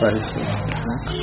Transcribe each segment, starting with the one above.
परिशीलनम्।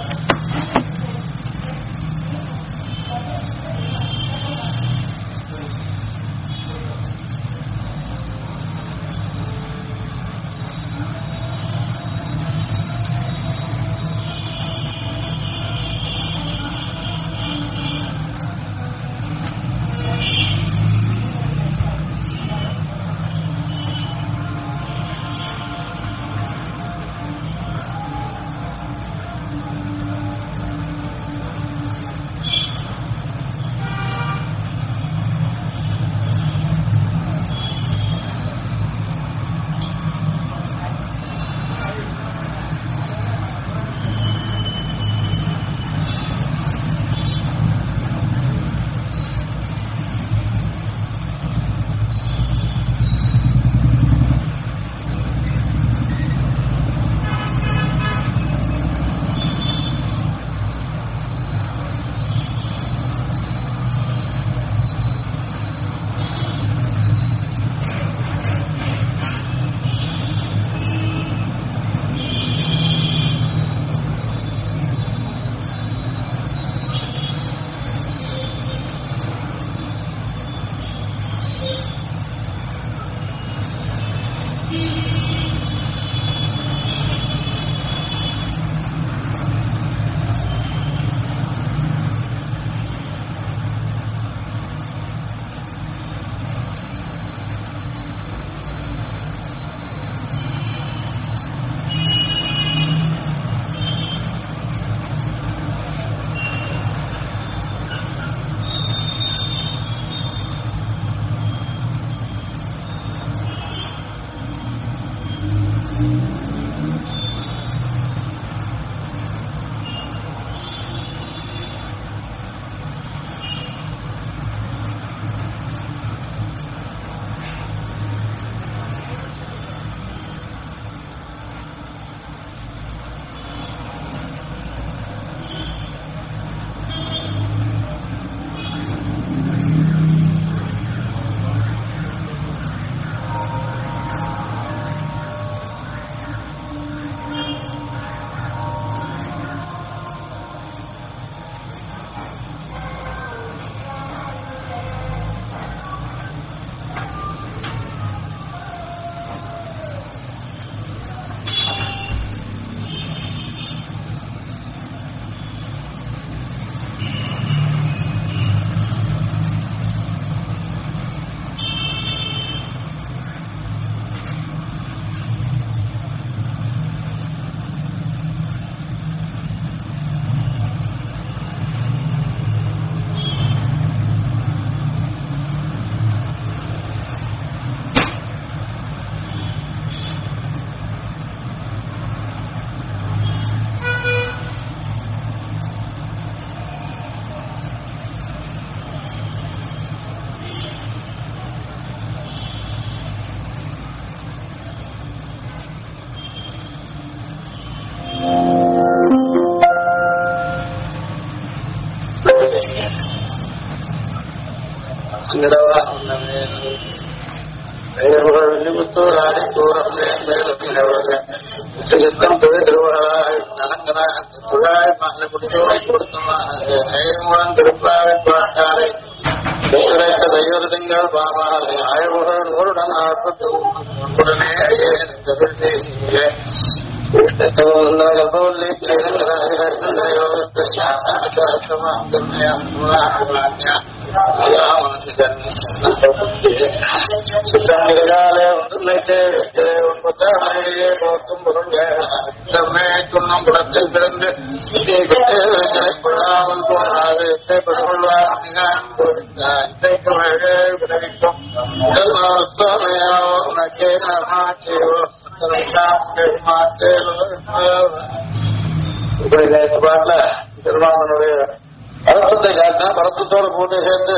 பரத்தத்தை காட்டினா பரத்தத்தோட போட்டு சேர்த்து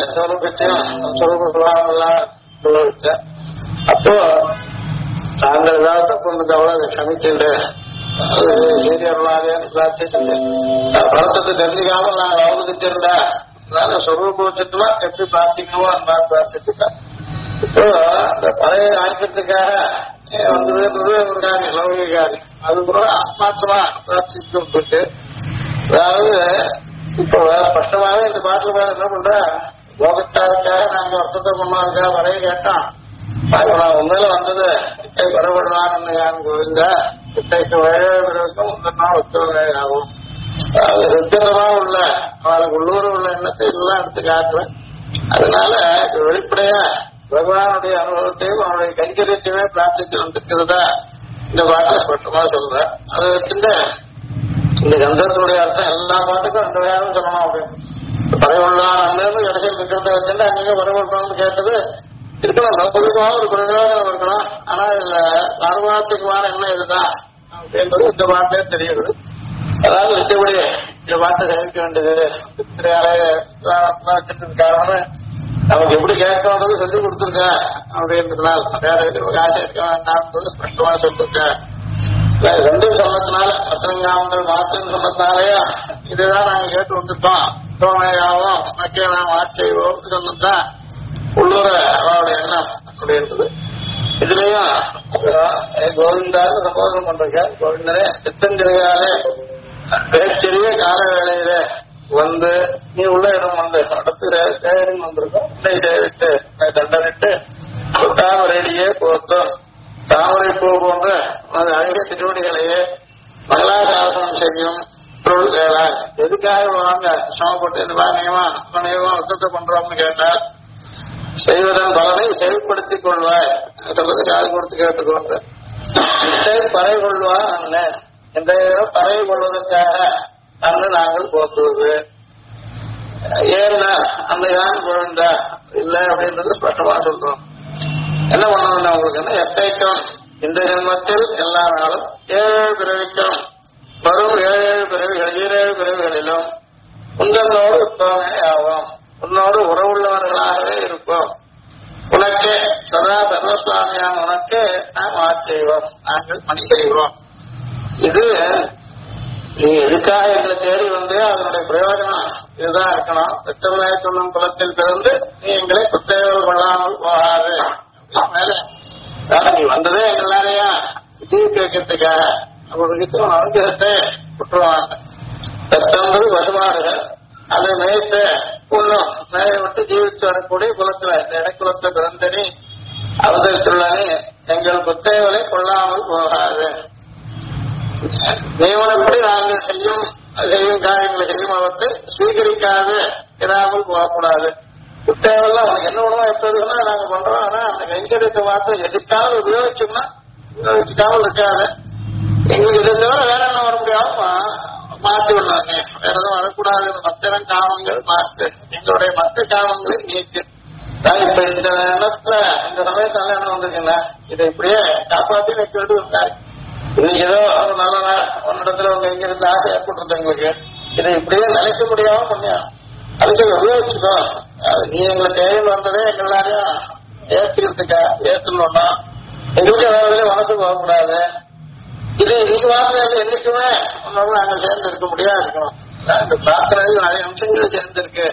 சொல்லிச்சு. அப்போ தாங்கள் ஏதாவது தப்பு இருந்தவள அதை க்ஷமிச்சுட்டு அது சரியர்களாதேன்னு பிரார்த்திட்டு பரத்தத்தை தெரிஞ்சுக்காம நான் அவமதிச்சிருந்தா அதனால சொரூபோச்சத்துவா எப்படி பிரார்த்திக்கவோ அந்த மாதிரி பிரார்த்திச்சுட்டேன். இப்போ அந்த பழைய ஆய்க்கிறதுக்காக வந்து இருக்காங்க லௌகிகாரி அது கூட ஆத்மார்த்தமா பிரார்த்திச்சுட்டு இருக்கு. அதாவது இப்போ ஸ்பஷ்டமாவே இந்த பாட்டுல வேற என்ன பண்ற, லோகத்தாருக்காக நாங்க அர்த்தத்தை பண்ணாருக்காக வரைய கேட்டோம். நான் உண்மையில வந்தது இத்தை வரவிடலான்னு யான் கோவிந்தா இத்தைக்கு வழிவருக்கும் இந்த நாள் ஒத்துழைமை ஆகும். அது சித்தமா உள்ள அவளுக்கு உள்ளூர் உள்ள எண்ணத்தை இதெல்லாம் எடுத்து காட்டுறேன். அதனால வெளிப்படையா பகவானுடைய அனுபவத்தையும் அவனுடைய கைங்கரியத்தையுமே பிரார்த்தித்து வந்திருக்கிறதா இந்த பாட்டை ஸ்பஷ்டமா சொல்றேன். அது வச்சுட்டு இந்த கந்தத்தினுடைய அர்த்தம் எல்லா பாட்டுக்கும் ரெண்டு வேகம் சொல்லணும் அப்படின்னு பறையுள்ளான் அங்கிருந்து கடைசியில் இருக்கிறத வச்சுட்டு அங்கே பறையுள்ளோம்னு கேட்டது இருக்கணும். லௌகிகமாக ஒரு பிரயோஜனம் இருக்கணும். ஆனா இதுல அனுபவத்துக்குமான என்ன இதுதான் அப்படின்றது இந்த பாட்டிலே தெரியுது. அதாவது வச்சபடி இந்த பாட்டை சேமிக்க வேண்டியது வச்சிருக்க காரணம் நமக்கு எப்படி கேட்கறது செஞ்சு கொடுத்துருக்க அப்படின்றதுனால வேற எதுவும் ஆசை இருக்க வேண்டாம்ன்றது ஸ்பஷ்டமா சொல்லிருக்க. ரெண்டும் சொன்னதுனால பத்திரங்காமங்கள் மாற்றுன்னு சொன்னதுனாலயா இதுதான் நாங்க கேட்டு வந்துட்டோம். தோமையாவும் மக்கள் நாம் ஆட்சியோம் சொன்னதுதான் உள்ளூர அவளுடைய எண்ணம் அப்படின்றது. இதுலயும் கோவிந்தான்னு சம்போதனம் பண்றீங்க. கோவிந்தனே சித்தஞ்சிறையாலே பேச்சரிய கால வேளையில வந்து நீ உள்ள இடம் வந்து அடுத்து சேகரின்னு வந்திருக்கோம். உன்னை சேவித்து தண்டனிட்டு தாமரையிலேயே போத்தோம் தாமரை பூ போன்ற அழகிய திருவடிகளையே மங்களாசாசனம் செய்யும் பொருள் கேளார். எதுக்காக வாங்க சமப்பட்டு இந்த நியமா அர்த்தத்தை பண்றோம்னு கேட்டால் செய்வதன் பலனை செயல்படுத்திக் கொள்வாய் சொல்றது காது கொடுத்து கேட்டுக்கொண்டு பறை கொள்வான் இந்த பறை கொள்வதற்காக அன்று நாங்கள் போத்துவது ஏன்னா அந்த யான் கோவிந்தா இல்லை அப்படின்றது ஸ்பஷ்டமா சொல்றோம். என்ன பண்ணணும் உங்களுக்கு என்ன எத்தைக்கும் இந்த ஜென்மத்தில் எல்லா நாளும் 7 பிறவிக்கும் வரும் 7 பிறவிகள் 7 பிறவிகளிலும் உங்களோடு உத்தவமே ஆவோம். உன்னோடு உறவுள்ளவர்களாகவே இருப்போம். உனக்கே சதா சர்வசுவாமியான உனக்கு நாம் ஆட்செய்வோம். நாங்கள் பணி செய்வோம். இது நீ எதுக்காக எங்களை தேடி வந்து அதனுடைய பிரயோஜனம் இதுதான் இருக்கணும். பெற்றவர்களாய் சொல்லும் குலத்தில் பிறந்து நீ எங்களை குத்தகைகள் கொள்ளாமல் போகாது. மேல நீ வந்ததே எங்களாரையா தீவு கேட்கறதுக்காக அவங்களுக்கு அனுகிரகத்தை விட்டுருவாங்க. பெற்றவர்கள் பசுமாடுகள் அதை மேய்த்து புண்ணும் மேய விட்டு ஜீவித்து வரக்கூடிய குலத்துல இந்த இடைக்குலத்தை பிறந்தனி அவதரித்துள்ளனி எங்கள் குத்தகைகளை கொள்ளாமல் போகாது. நியமனப்படி நாங்கள் செய்யும் காரியங்களை செய்யும் அவற்றை ஸ்வீகரிக்காது இராமல் போகக்கூடாது. குத்தகைகள்லாம் உனக்கு என்ன உணவா எப்போதுன்னா நாங்க பண்றோம். ஆனா அந்த கைங்கரியத்தை மாத்திரம் எதுக்காவது உபயோகிச்சோம்னா உபயோகிச்சுக்காமல் இருக்காது. எங்களுக்கு இதை தவிர வேற என்ன வர முடியாம மாற்றி விடலாங்க. வேற எதுவும் வரக்கூடாது. மற்ற காமங்கள் மாற்று எங்களுடைய மற்ற காமங்களை நீக்கு. இப்ப இந்த இடத்துல இந்த சமயத்தால என்ன வந்திருக்குன்னா இதை இப்படியே காப்பாற்றி வைக்க வேண்டி வந்தாரு. இன்னைக்கு ஏதோ நல்ல ஒன்னிடத்துல உங்க இங்க இருந்து ஆசை ஏற்பட்டு எங்களுக்கு இதை இப்படியே நினைக்க முடியாம பண்ணியா அதுக்கு உபயோகிச்சுக்கோ. நீ எங்களை தேவையில் வந்ததே எங்களாரையும் ஏற்றுக்கிறதுக்கா ஏற்றுனோம்னா எங்களுக்கு வேற மனசு போகக்கூடாது. இது இன்னைக்கு வார்த்தையில என்னைக்குமே உன்னோட நாங்கள் சேர்ந்து இருக்க முடியாது இருக்கணும். இந்த பிரார்த்தனையில் நிறைய அம்சங்கள் சேர்ந்து இருக்கு.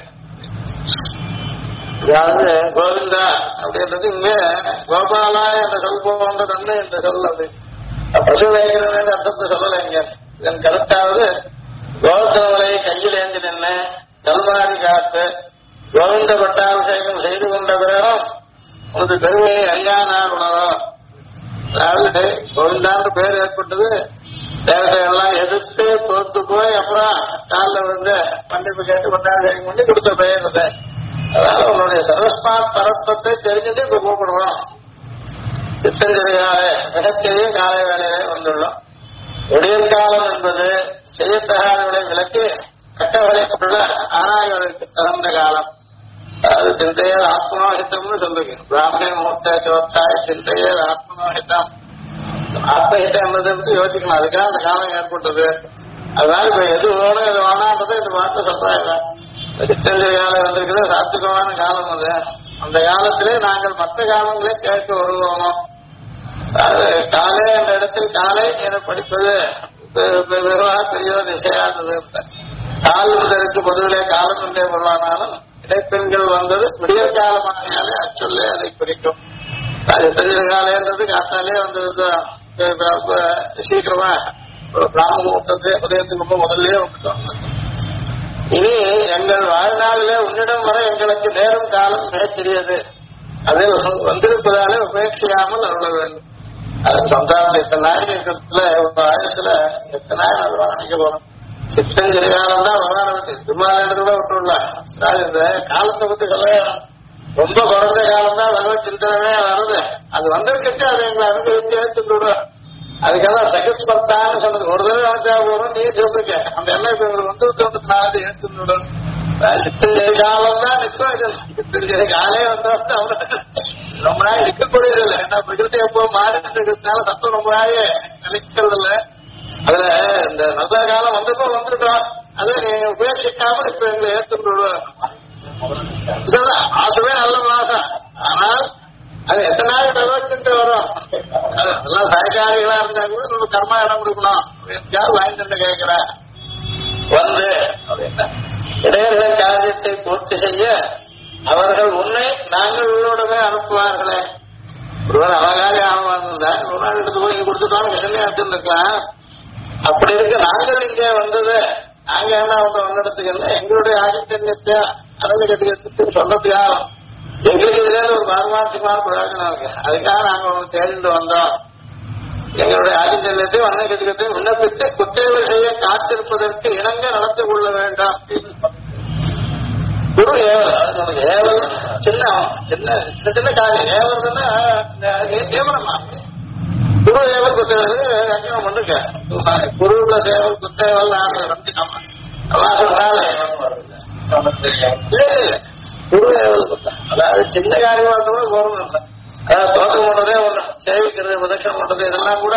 அதாவது கோவிந்தா அப்படின்றது இங்க கோபாலா என்ற சொல் போன்ற தன்மை என்ற சொல் அப்படி பசுவேங்கிற அர்த்தத்தை சொல்லலைங்க. இதன் கருத்தாவது கோவிந்தவங்களை கையில் ஏந்தி நின்று கல்மாரி காத்து கோவிந்த பட்டாபிஷேகம் செய்து கொண்ட பிறகும் உனது பெருமையை அறியானார் உணரும். அதாவது கோவிந்தான்னு பேர் ஏற்பட்டது தேவத்தை எல்லாம் எதிர்த்து தோத்து போய் அப்புறம் காலில் வந்து மன்னிப்பு கேட்டு பட்டாபிஷேகம் பண்ணி கொடுத்த பெயர் அது. அதனால உன்னுடைய சர்வஸ்மாத் பரப்பத்தை தெரிஞ்சுட்டு இப்ப கூப்பிடுவோம். சித்தஞ்செறியாலே மிகச்செறிய காலை வேலையிலே வந்துள்ளோம். விடியற்காலம் என்பது செய்யத்தகாதவர்களை விலக்கி கட்டவரைக்குள்ள ஆராய்வதற்கு தகுந்த காலம். அது சிந்தையர் ஆத்மனோஹிதம்னு சொல்லுங்க. பிராமண முகூர்த்த ஜோத்தாய சிந்தையர் ஆத்மனோஹிதம். ஆத்மஹிதம் என்பது யோசிக்கணும். அதுக்காக அந்த காலம் ஏற்பட்டது. அதனால இப்ப எது வேணும் எது வேணான்றதை இந்த வார்த்தை சொல்றாங்க. சித்தஞ்செறியால வந்திருக்கிறது சாத்விகமான காலம் அது. அந்த காலத்திலே நாங்கள் மற்ற காலங்களே கேட்க வருவோமோ. காலை அந்த இடத்தில் காலை என படிப்பது பெரிய திசையானது. கால் முதலுக்கு பொதுவிலே காலம் என்றே பொருளானாலும் இடைப்பெண்கள் வந்தது விடியற் காலமானாலே அச்சொல்லே அதை குறிக்கும். அது காலைன்றது காத்தாலே வந்தது சீக்கிரமா பிராம முகூர்த்தத்தை உதயத்துக்கு முதல்லயே வந்துட்டோம். இனி எங்கள் வாழ்நாளிலே உன்னிடம் வர எங்களுக்கு நேரம் காலம் மிகச்சிறியது, அதில் வந்திருப்பதாலே உபேட்சியாமல் அருள வேண்டும். அது சந்தானம் எத்தனை நாள் இருக்கிறதுல ஆயுசுல எத்தனை நாள் அதுவா நினைக்க போறோம். சித்தஞ்சரி காலம் தான் பகவான விட்டு விமானத்தை கூட விட்டுடலாம். இந்த காலத்தை பத்தி சொல்ல ரொம்ப குறைந்த காலம் தான் பகவத் சிந்தனமே வருது. அது வந்திருக்கச்சு அதை எங்களை அனுபவிச்சு ஏற்றுட்டு விடுவோம். அதுக்கெல்லாம் சகஸ்பர்த்தான்னு சொன்னது ஒரு தடவை நினைச்சா போறோம். நீ சொல்லிருக்க அந்த எண்ணம் இப்ப எங்களுக்கு வந்து ஏற்றுட்டு விடும். சித்தஞ்சரி காலம் தான் நிற்கும். சித்தஞ்சரி காலே வந்தா ரொம்ப நாள் நிற்கக்கூடியது இல்லை. ஏன்னா பிரகிருதி எப்போ மாறிட்டு இருக்கிறதுனால சத்தம் ரொம்ப நாளே நினைக்கிறது இல்லை. அதுல இந்த நல்ல காலம் வந்தப்போ வந்துட்டோம். அதை நீங்க உபேட்சிக்காம இப்ப எங்களை ஏற்றுட்டு விடுவோம். ஆசமே நல்ல மாசம். ஆனால் அது எத்தனை நாள் விவரிச்சுட்டு வரும். அதெல்லாம் சககாரிகளா இருந்தா கூட நம்ம கர்மா இடம் கொடுக்கணும். யார் வாங்கிட்டு கேட்கிற வந்து அப்படின்னா இடையர்கள் காரியத்தை பூர்த்தி செய்ய அவர்கள் உன்னை நாங்கள் உள்ளோடவே அனுப்புவார்களே. ஒருவர் அவகாரி ஆகுவாங்க. ஒரு நாள் எடுத்து போய் இங்க கொடுத்துட்டோம் கிருஷ்ணே அப்படின்னு இருக்கலாம். அப்படி இருக்க நாங்கள் இங்கே வந்தது நாங்க என்ன வந்திடத்துக்கு இல்லை. எங்களுடைய ஆதித்தன்யத்தை அளவு கட்டிக்கிறதுக்கு சொன்னதுக்காக எங்களுக்கு இதுல ஒரு பாரமாட்சியமான பிரயோஜனம் இருக்கு. அதுக்காக நாங்க தேடிட்டு வந்தோம். எங்களுடைய ஆதித்தன்யத்தை வண்ண கட்டிக்கிறதையும் விண்ணப்பித்து குற்றங்கள் செய்ய காத்திருப்பதற்கு இணங்க நடத்தி கொள்ள வேண்டாம். குரு ஏவல் ஏவல் சின்ன சின்ன சின்ன சின்ன காரியம் ஏவல்னா நியமனமா குரு ஏவல் குத்தேவல் அங்கேயும் பண்ணிருக்க. குரு பிளஸ் ஏவல் குத்தேவல் ரம்பிக்காம குரு ஏவல் குத்த அதாவது சின்ன காரியமா கூட கவர்மெண்ட் சார். அதாவது ஸ்தோத்திரம் பண்றதே ஒரு சேவிக்கிறது பிரதட்சணம் பண்றது இதெல்லாம் கூட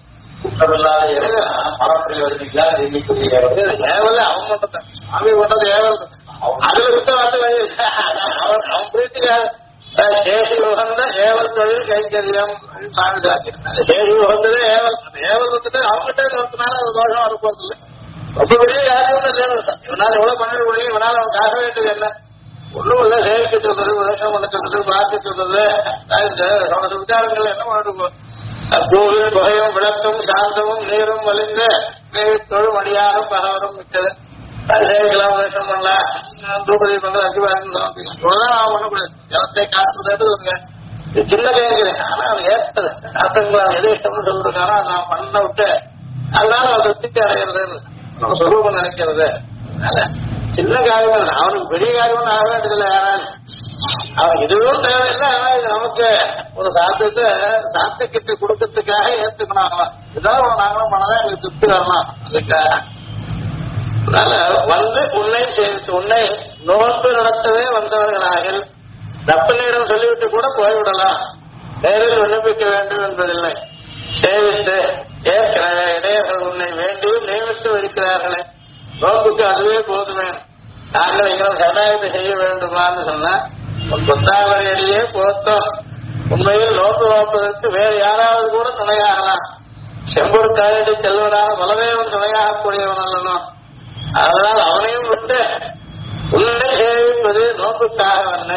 ஏவல் அவன் பண்றத சாமி பண்றது ஏவல். அதுல விட்ட வார்த்தை அவன் பிரீத்திக்காக சேஷி உகந்த ஏவல் தொழில் கைங்கரியம் சாமி சாத்திருந்தாங்க. சேஷி உகந்ததே ஏவல். அந்த ஏவல் வந்துட்டு அவங்ககிட்ட நிறுத்தினால அது தோஷம் வரப்போறது இல்லை. ரொம்ப பெரிய காரியம்னு தேவைதான். இவனால எவ்வளவு பண்ணிட முடியும். இவனால அவன் காக்க வேண்டியது என்ன ஒன்றும் இல்ல. சேவிக்க சொல்றது விதட்சணம் பண்ண சொல்றது பார்க்க சொல்றது இந்த விசாரங்கள் என்ன பண்ணிட்டு கோவில் புகையும் விளக்கும் சாந்தமும் நீரும் வலிந்து தொழும் அடியாரும் பகவரும் மிக்கது. அது சேவிக்கலாம் விதட்சணம் பண்ணலாம் தூபதி பண்றது அடிவாரம் இவ்வளவுதான் அவன் பண்ணக்கூடாது. ஜலத்தை காட்டுறது சின்ன கைங்கிறேன். ஆனா அவன் ஏற்றது சாஸ்திரங்களா எது இஷ்டம்னு சொல்லிருக்காரோ நான் பண்ண விட்டு அதனால அவன் திருப்தி அடைகிறது நம்ம சொரூபம் நினைக்கிறது. அதனால சின்ன காரியம் அவனுக்கு பெரிய காரியம் ஆக வேண்டியதில்லை. யாராலும் அவன் இதுவும் தேவையில்லை. ஆனா இது நமக்கு ஒரு சாத்தியத்தை சாத்தியத்தை கொடுக்கறதுக்காக ஏத்துக்கணும். அவன் இதான் நாங்களும் பண்ணதான் எங்களுக்கு திருப்தி வரணும். அதுக்காக அதனால வந்து உன்னை சேர்த்து உன்னை நோன்பு நடத்தவே வந்தவர்களாக தப்பு நேரம் சொல்லிவிட்டு கூட போய்விடலாம். நேரில் விண்ணப்பிக்க வேண்டும் என்பதில்லை. சேவித்து ஏற்கனவே இடையர்கள் உன்னை வேண்டியும் நியமித்து இருக்கிறார்களே நோன்புக்கு அதுவே போதுமே. நாங்கள் எங்களை கட்டாயத்தை செய்ய வேண்டுமான்னு சொன்னா உன் புஸ்தாவரையிலேயே போத்தோம். உண்மையில் நோன்பு நோப்பதற்கு வேறு யாராவது கூட துணையாகலாம். செம்பூர் காயடி செல்வராக பலதேவன் துணையாகக்கூடியவன் அல்லனும். அதனால் அவனையும் விட்டு உன்னை சேவிப்பது நோக்குக்காக வந்த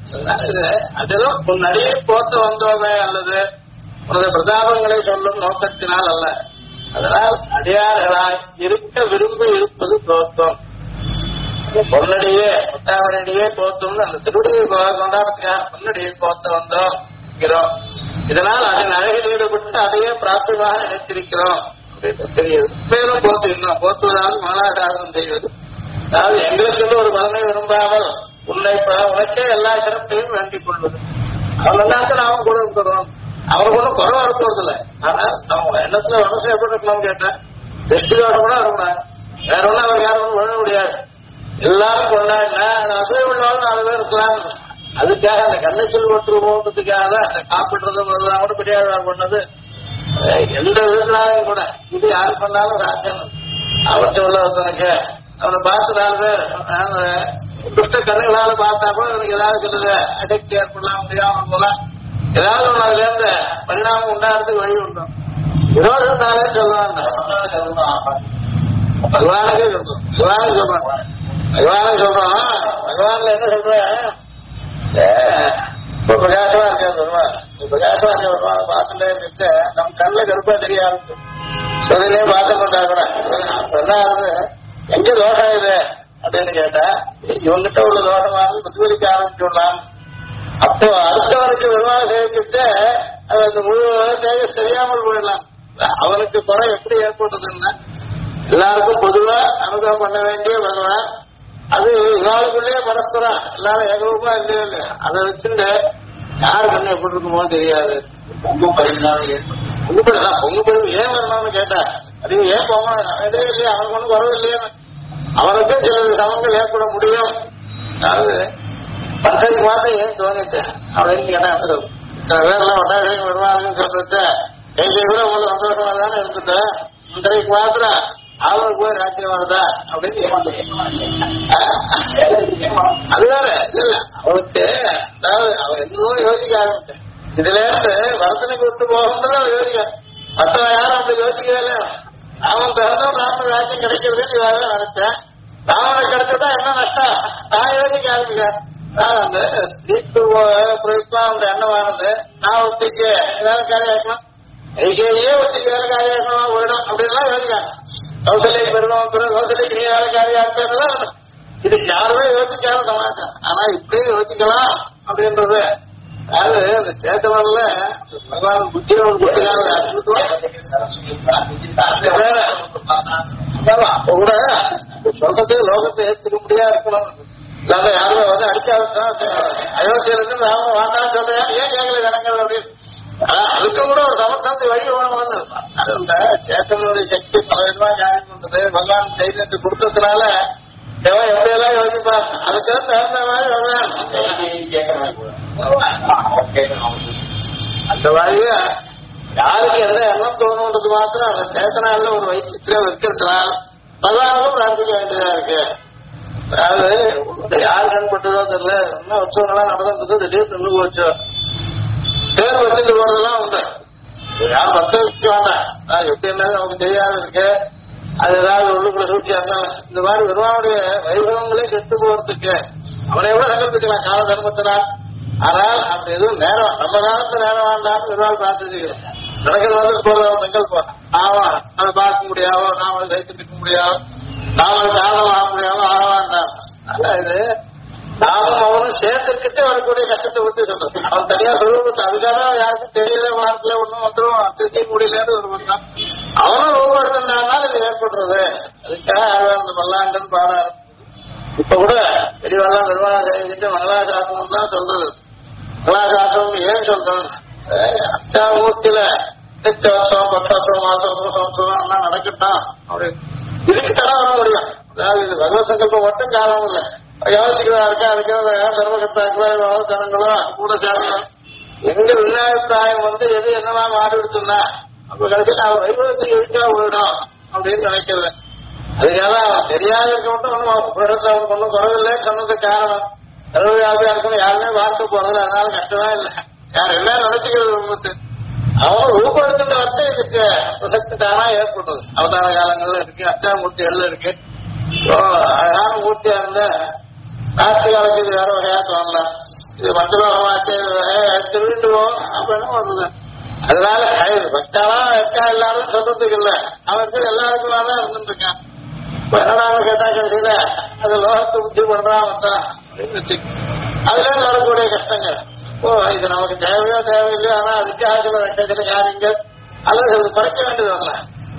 அதிலும் உன் அடியை போத்து வந்தோமே அல்லது உனது பிரதாபங்களை சொல்லும் நோக்கத்தினால் அல்ல. அதனால் அடியார்களாய் இருக்க விரும்பி இருப்பது தோத்தம். பொன்னடியே முத்தாவரடியே போத்தும் அந்த திருடியை கொண்டாடத்துக்காக பொன்னடியை போத்து வந்தோம். இதனால் அதன் அழகில் ஈடுபட்டு அதையே பிராப்தியமாக நினைத்திருக்கிறோம் அப்படின்னு தெரியுது. மேலும் போத்துகிறோம். போத்துவதால் மனசாதனம் செய்வது. அதாவது எங்களுக்கு ஒரு பலனை விரும்பாமல் உனக்கே எல்லா சிறப்பையும் வேண்டிக் கொள்வது. அவன் நாம கூட இருக்கிறோம். அவருக்கு ஒன்றும் குறை வரப்போறதில்லை. ஆனால் அவங்க எண்ணத்துல மனசு எப்படி இருக்கணும்னு கேட்டேன். திருஷ்டியோட கூட இருக்கணும். வேற ஒன்றும் அவர் யாரும் விழ முடியாது. எல்லாரும் கொண்டாடினா அசை உள்ளாலும் 4 பேர் இருக்கலாம். அதுக்காக அந்த கண்ணச்சல் ஒற்று போன்றதுக்காக தான் அந்த காப்பிடுறது கூட பெரியார் பண்ணது. எந்த விதத்தினாலும் கூட இது யாரு பண்ணாலும் ராஜன் அவற்றை உள்ளவனுக்கு அவனை பார்த்து 4 பேர் துஷ்ட கண்ணுகளால பார்த்தா கூட எனக்கு ஏதாவது சொல்லுங்க அசக்தி ஏற்படலாம் முடியாம போலாம். ஏதாவது ஒண்ணு அதுல இருந்து பரிணாமம் உண்டாகிறதுக்கு வழி உண்டு. விரோதத்தாலே சொல்லுவாங்க. பகவானுக்கே சொல்றோம். பகவானுக்கு சொல்றோம். பகவானுக்கு சொல்றோம். பகவான்ல என்ன சொல்ற இப்ப பிரகாசமா இருக்காது பெருமாள். பிரகாசமா இருக்க பெருமாள் பார்த்துட்டே இருந்துச்சு நம்ம கண்ணுல கருப்பா தெரிய ஆரம்பிச்சு சொல்லிலே பார்த்து கொண்டா கூட என்ன ஆகுது, எங்க தோஷம் இது அப்படின்னு கேட்டா இவங்கிட்ட உள்ள தோஷமாக பிரதிபலிக்க ஆரம்பிச்சுடலாம். அப்போ அடுத்தவனுக்கு பெருமாள் சேவிச்சுட்டு அது அந்த முழு தேஜஸ் தெரியாமல் போயிடலாம். அவனுக்கு குறை எப்படி ஏற்பட்டதுன்னா எல்லாருக்கும் பொதுவா அனுகிரகம் பண்ண வேண்டிய பகவான், அது இவாளுக்குள்ளேயே பரஸ்பரம் எல்லாரும் ஏகரூபமா இல்லையோ இல்லையா அதை வச்சுட்டு யாரு கண்ணு எப்படி இருக்குமோ தெரியாது. பொங்கு பயிர்தான் பொங்கு பயிர் ஏன் வரணும்னு கேட்டா அது ஏன் போமா இதே இல்லையா அவனுக்கு ஒன்றும் குறவு இல்லையா, அவனுக்கும் சில சமங்கள் ஏற்பட முடியும். அதாவது பஞ்சத்துக்கு மாத்திரம் ஏன் தோணிச்சு அப்படின்னு கேட்டா வேறெல்லாம் ஒட்டாக வருவாங்கன்னு சொல்றது எங்க கூட உங்களுக்கு சந்தோஷமா தானே இருந்துட்டு இன்றைக்கு மாத்திரம் அவனுக்கு போய் ராஜ்யம் வருதா அப்படின்னு அது வேற இல்ல அவனுக்கு. அதாவது அவன் இன்னும் யோசிக்க ஆரம்பிச்சேன் இதுல இருந்து வரதனைக்கு விட்டு போகும்போது அவன் யோசிக்க மற்றவன் யாரும் அப்படி யோசிக்கவே இல்லை. அவன் பிறந்தும் ராமன் ராஜ்யம் கிடைக்கிறதுன்னு இவாக நினைச்சேன். ராமனுக்கு கிடைச்சதா என்ன நஷ்டம் நான் யோசிக்க ஆரம்பிக்கிறேன். அந்த ஸ்திரீக்கு பிரயுக்தம் அந்த எண்ணமானது நான் ஒத்திக்கு வேலைக்காரி ஆக்கணும் ஐக்கியே ஒத்திக்கு வேலைக்காரி ஆக்கணுமா போயிடும் அப்படின்லாம் யோசிக்காங்க. கௌசல்யக்கு பெருமாள் கௌசல்யக்கு நீ வேலைக்காரியா இருப்பேன் இதுக்கு யாருமே யோசிக்காத சமாச்சாரம். ஆனா இப்படியும் யோசிக்கலாம் அப்படின்றது அதாவது அந்த சேத்தனர்ல பகவான் புத்தியை அப்ப கூட சொல்றது லோகத்தை ஏற்றுக்கும்படியா இருக்கணும். இல்லாத யாருமே வந்து அடிக்காத அயோத்தியில இருந்து ராம வாண்டான்னு சொல்றேன் ஏன் கேட்கல ஜனங்கள் அப்படின்னு. அதுக்கு கூட ஒரு சமஸ்தானத்தை வழி வேணும். அது இந்த சேத்தனுடைய சக்தி பல விதமா ஞாபகம் பண்றது பகவான் சைதன்யத்தை கொடுத்ததுனால எவன் எப்படியெல்லாம் யோசிப்பான் அதுக்கு தகுந்த மாதிரி அந்த மாதிரியா யாருக்கு எந்த எண்ணம் தோணுன்றது மாத்திரம் அந்த சேத்தனால ஒரு வைச்சியத்திலே வைக்கிறதுனால பகவானுக்கும் பிரார்த்திக்க வேண்டியதா இருக்கு. அதாவது யாரு கண்பட்டதோ தெரியல என்ன உற்சவங்கள்லாம் நடந்தது திடீர்னு நின்று போச்சு. தேர் வச்சுட்டு போறதெல்லாம் உண்டு. யாரும் பக்த வைக்க வேண்டாம் எப்படி என்ன நமக்கு தெரியாது இருக்கு. அது ஏதாவது உள்ளுக்குள்ள சூழ்ச்சியா இருந்தாலும் இந்த மாதிரி பெருமாவுடைய வைபவங்களே கெட்டு போறதுக்கு அவனை எவ்வளவு சங்கல்பிக்கலாம் கால தர்மத்தினால். ஆனால் அப்படி எதுவும் நேரம் நம்ம காலத்து நேரம் வேண்டாம்னு பெருமாள் பார்த்துக்கிறோம். நடக்கிறது வந்து போறத சங்கல்பம் ஆமா அதை பார்க்க முடியாவோ நாம சைத்து நிற்க முடியாவோ நாம காரணம் ஆக முடியாமோ ஆக வேண்டாம். ஆனா இது நாமும் அவனும் சேர்த்துக்கிட்டு வரக்கூடிய கஷ்டத்தை பற்றி சொல்றது. அவன் தனியா சொல்லுவது அதுக்காக யாருக்கும் தெரியல வாரத்துல ஒன்னும் வந்துடும் திருச்சி முடியலன்னு ஒரு பண்ணான் அவனும் ரூபடுத்தினால இது ஏற்படுறது. அதுக்காக அந்த மல்லாண்டன் பாட இப்ப கூட பெரியவெல்லாம் நிர்வாகம் செய்துட்டு மங்களாசாசனம் தான் சொல்றது. மங்களாசாசனம் ஏன் சொல்றோம் அச்சாமூர்த்தியில வருஷம் பட்சம் மாசம் சம்சம் எல்லாம் நடக்கட்டும் அப்படின்னு இதுக்கு தடை வர முடியும். அதாவது இது பகவத் சங்கல்பம் மட்டும் காரணம் இல்லை. யோசிக்கிறதா இருக்கா அதுக்காக சர்வகத்தாக்களோ ஜனங்களோ கூட சேரணும். எங்க விநாயகத்தாயம் வந்து எது என்னெல்லாம் மாறிடுச்சுன்னா அப்ப கடைசியில் அவன் வைபவத்துக்கு இருக்கா போயிடும் அப்படின்னு நினைக்கிறது. அதுக்காக அவன் தெரியாத இருக்க மட்டும் ஒன்றும் அவனுக்கு ஒன்றும் குறவில்லைன்னு சொன்னதுக்கு காரணம் சர்வவியாபியா இருக்கணும் யாருமே பார்க்க போறது அதனால கஷ்டமே இல்லை. யார் எல்லாம் நினைச்சுக்கிறது உண்மத்து அவன் ரூபடுத்துட்டு வச்சு இதுக்கு பிரசக்தி தானா ஏற்பட்டது. அவதார காலங்கள்ல இருக்கு அச்சாமூர்த்திகள்ல இருக்கு. அழகான மூர்த்தியா இருந்த நாஸ்தி காலத்துக்கு இது வேற வகையா தோணலாம். இது மண்டலமாச்சு திருண்டுவோம் அப்படின்னு வருது. அதனால பக்தாவா இருக்கா எல்லாரும் சொல்றதுக்கு இல்ல அவருக்கு எல்லாருக்கும் தான் இருந்துட்டு இருக்கான். இப்ப என்னடான்னு கேட்டா கடைசியில அது லோகத்தை புத்தி பண்றான் வந்தான் அப்படின்னு வச்சு அதுல இருந்து வரக்கூடிய கஷ்டங்கள் ஓ இது நமக்கு தேவையோ தேவையில்லையோ ஆனா அதுக்காக சில வெட்டத்துல யாருங்க அல்லது அது குறைக்க வேண்டியது வரல.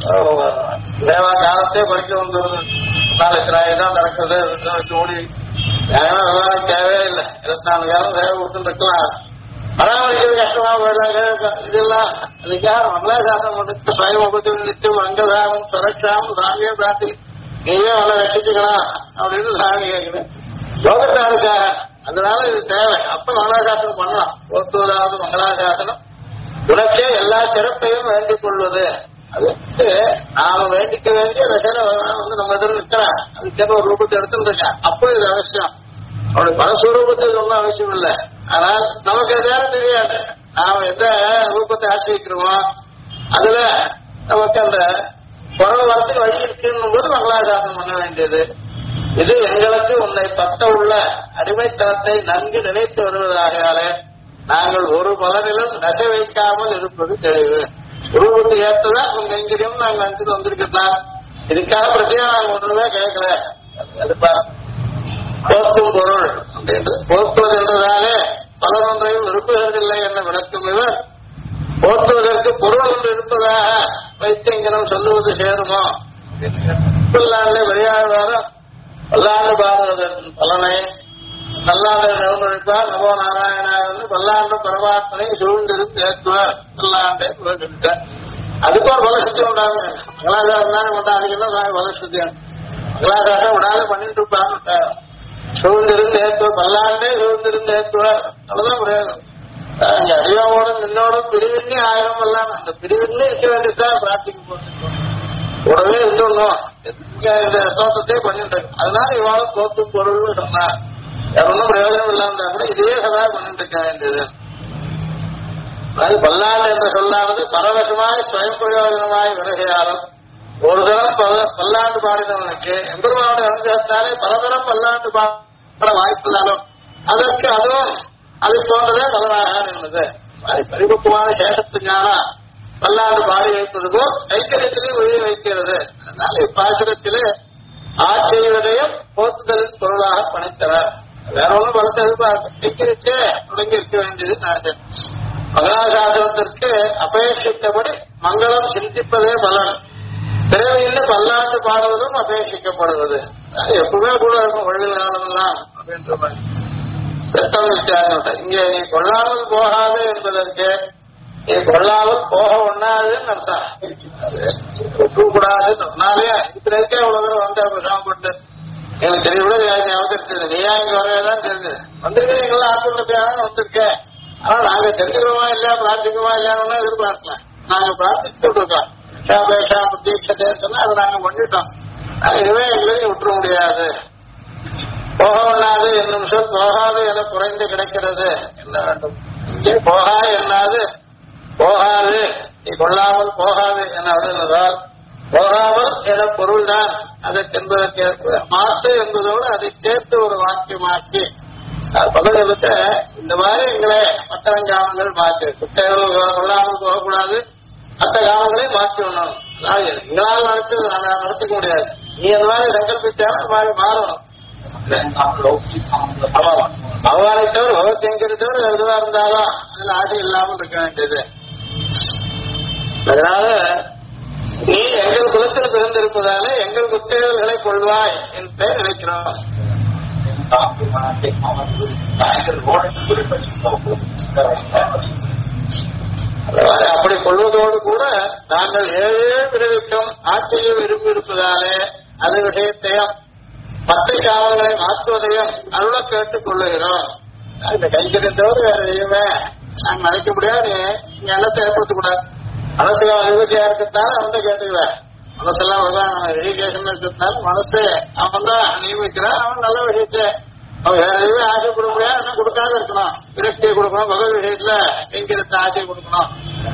சேவா காலத்தே குறைக்க வந்துருது. நாளைக்கு தான் நடக்குது ஓடி யாரும் தேவையே இல்லை. 24 காலம் சேவை கொடுத்துட்டு இருக்கலாம். பராமரிக்கிறது கஷ்டமா போயிடலாம். இதெல்லாம் அதுக்காக மங்களாசாசனம் பண்ணிட்டு சுயமுகத்தில் நிட்டு மங்களாமம் சுரட்சாமம் சாமியை பிரார்த்தி நீயே அவளை ரசிச்சுக்கலாம் அப்படின்னு சாமி கேட்குது யோகத்தாருக்காக. அதனால இது தேவை. அப்ப மங்களாசாசனம் பண்ணலாம். 1வது மங்களாசாசனம் உனக்கே எல்லா சிறப்பையும் வேண்டிக் கொள்வது. அது நாம வேண்டிக்க வேண்டிய ரசனை வந்து நம்ம எதிர நிற்கிறான். அதுக்கேற்ற ஒரு ரூபத்தை எடுத்துட்டு இருக்கேன். அப்போ இது அவசியம். அவனுடைய பரஸ்வரூபத்துக்கு ஒன்றும் அவசியம் இல்லை. ஆனால் நமக்கு எதாவது தெரியாது. நாம எந்த ரூபத்தை ஆசிரிக்கிறோமோ அதுல நமக்கு அந்த குறவு வரத்துக்கு வழி இருக்குன்னும் போது மங்களாசாசனம் பண்ண வேண்டியது. இது எங்களுக்கு உன்னை பத்த உள்ள அடிமைத்தனத்தை நன்கு நினைத்து வருவதாலே நாங்கள் ஒரு பலனிலும் நசை வைக்காமல் இருப்பது தெளிவு. ரூபத்துக்கு ஏற்றதான் உங்க எங்கிரியும் நாங்கள் அஞ்சுட்டு வந்திருக்கலாம். இதுக்காக பிரத்தியா நாங்க ஒண்ணுமே கேட்கல. போர்த்தும் பொருள் அப்படின்றது போர்த்துவது என்றதால பலனொன்றையும் விரும்புவதில்லை என்ற விளக்கும் இவர் போர்த்துவதற்கு பொருள் ஒன்று இருப்பதாக வைத்தியங்கனம் சொல்லுவது சேருமோ? பல்லாண்டு வெளியாழ்வாரம் பல்லாண்டு பாடுவதன் பலனை பல்லாண்டு நவமொழிப்பார் நமோ நாராயணா என்று பல்லாண்டு பரமாத்மனை சூழ்ந்திருந்து ஏற்றுவார் பல்லாண்டே புகழ்கின்றார். அதுக்கு ஒரு பலசுத்தி உண்டாங்க. மங்களாசாசம் தானே கொண்டாடுங்கன்னா பலசுத்தி மங்களாசாசம் விடாத பண்ணிட்டு இருப்பாங்க. சூழ்ந்திருந்து ஏற்றுவார் பல்லாண்டே சூழ்ந்திருந்து ஏற்றுவார். அவ்வளவுதான் பிரயோகம். அடியோடும் நின்னோடும் பிரிவின்னி 1000 பல்லாண்டு அந்த பிரிவின்னி இருக்க வேண்டியதுதான் பிரார்த்திக்க போட்டு கூடவே இருந்துடணும். இந்த தோட்டத்தை பண்ணிட்டு இருக்கு. அதனால இவாள போத்தும் பொருள்னு சொன்னார். ஒன்றும் பிரயோஜனம் இல்லாம கூட இதையே சதா பண்ணிட்டு இருக்க வேண்டியது. அது பல்லாண்டு என்ற சொல்லானது பரவசமாய் ஸ்வயம் பிரயோஜனமாய் விலகையாலும் ஒரு தரம் பல்லாண்டு பாடினவனுக்கு எம்பெருமானுடைய அனுகிரகத்தாலே பலதரம் பல்லாண்டு பாட வாய்ப்பில்லாலும் அதற்கு அதுவும் அது போன்றதே பலனாக இருந்தது. பரிபக்குவமான சேஷத்துக்கான பல்லாண்டு பாடி வைப்பது போல் கைக்கரியத்திலே ஒழிய வைக்கிறது. அதனால இப்பாசுரத்திலே ஆட்செய்வதையும் போத்துதலின் பொருளாக பணித்தனர். வேற ஒன்றும் பலத்தை எதிர்பார்க்க கைக்கரிச்சே தொடங்கி இருக்க வேண்டியது நாசம். மங்களாசாசனத்திற்கு அபேட்சித்தபடி மங்களம் சிந்திப்பதே பலன். பிறவியில் பல்லாண்டு பாடுவதும் அபேட்சிக்கப்படுவது. எப்பவுமே கூட இருக்கும் வழியில் காலமெல்லாம் அப்படின்ற மாதிரி சட்டம் வித்தியாசம். இங்கே நீ கொள்ளாமல் போகாது என்பதற்கு நீ கொள்ளாமல் போக ஒண்ணாதுன்னு அர்த்தம். கூடாதுன்னு சொன்னாலே இப்ப இருக்கே அவ்வளவு தூரம் வந்து விசாமப்பட்டு எனக்கு தெரியவிட அவதரிச்சது. நீயா இங்க வரவேதான் தெரிஞ்சது. வந்திருக்கீங்களா ஆட்கொள்ளத்தையான வந்திருக்கேன். ஆனா நாங்க தெரிஞ்சுக்கிறோமா இல்லையா பிரார்த்திக்குமா இல்லையான்னு எதிர்பார்க்கலாம். நாங்க பிரார்த்திச்சுட்டு இருக்கோம். பேஷா பிரதீட்சத்தைன்னு சொன்னா அதை நாங்க பண்ணிட்டோம். இதுவே எங்களையும் விட்டுற முடியாது. போக ஒண்ணாது என்னும் சொல் போகாது என குறைந்து கிடைக்கிறது என்ன வேண்டும். இங்கே போகா என்னாது போகாது நீ கொள்ளாமல் போகாது என வருவதால் போகாமல் என பொருள்தான் அதற்கு மாற்று என்பதோடு அதை சேர்த்து ஒரு வாக்கியமாக்கி பதவிகளுக்கு இந்த மாதிரி எங்களை மற்ற கிராமங்கள் மாற்றி குத்தகைகள் கொள்ளாமல் போகக்கூடாது. மற்ற கிராமங்களையும் மாற்றி விடணும். எங்களால் நடத்திக்க முடியாது. நீ அந்த மாதிரி சங்கல்பிச்சாலும் அந்த மாதிரி மாறணும். பகவானை தவிர பகவத்கீதை தவிர எதுவா இருந்தாலும் அதுல ஆசை இல்லாமல் இருக்க வேண்டியது. அதனால நீ எங்கள் குலத்தில் பிறந்திருப்பதால எங்கள் குத்தகைகளை கொள்வாய் என்று நினைக்கிறோம். அப்படி கொள்வதோடு கூட நாங்கள் ஏழே பிறவிக்கும் ஆட்சியை விரும்பி இருப்பதாலே அது விஷயத்தையும் மற்ற காவல்களை மாற்றுவதையும் அருள கேட்டுக் கொள்ளுகிறோம். இந்த கைகரித்தோடு வேற எதையுமே நாங்க நினைக்க முடியாது. நீங்க எண்ணத்தை ஏற்படுத்தக்கூடாது. மனசு அபிவிருத்தியா இருக்கிறதால அவன் கேட்டுக்குவேன். மனசெல்லாம் எஜுகேஷன் இருக்கிறதுனால மனசு அவன் தான் நியமிக்கிறான். அவன் நல்ல விஷயத்தை அவன் வேற எதுவுமே ஆசைப்பட முடியாது. என்ன கொடுக்காத இருக்கணும். விரக்தியை கொடுக்கணும். பகவத் விஷயத்துல எங்கிருந்த ஆசையை கொடுக்கணும்.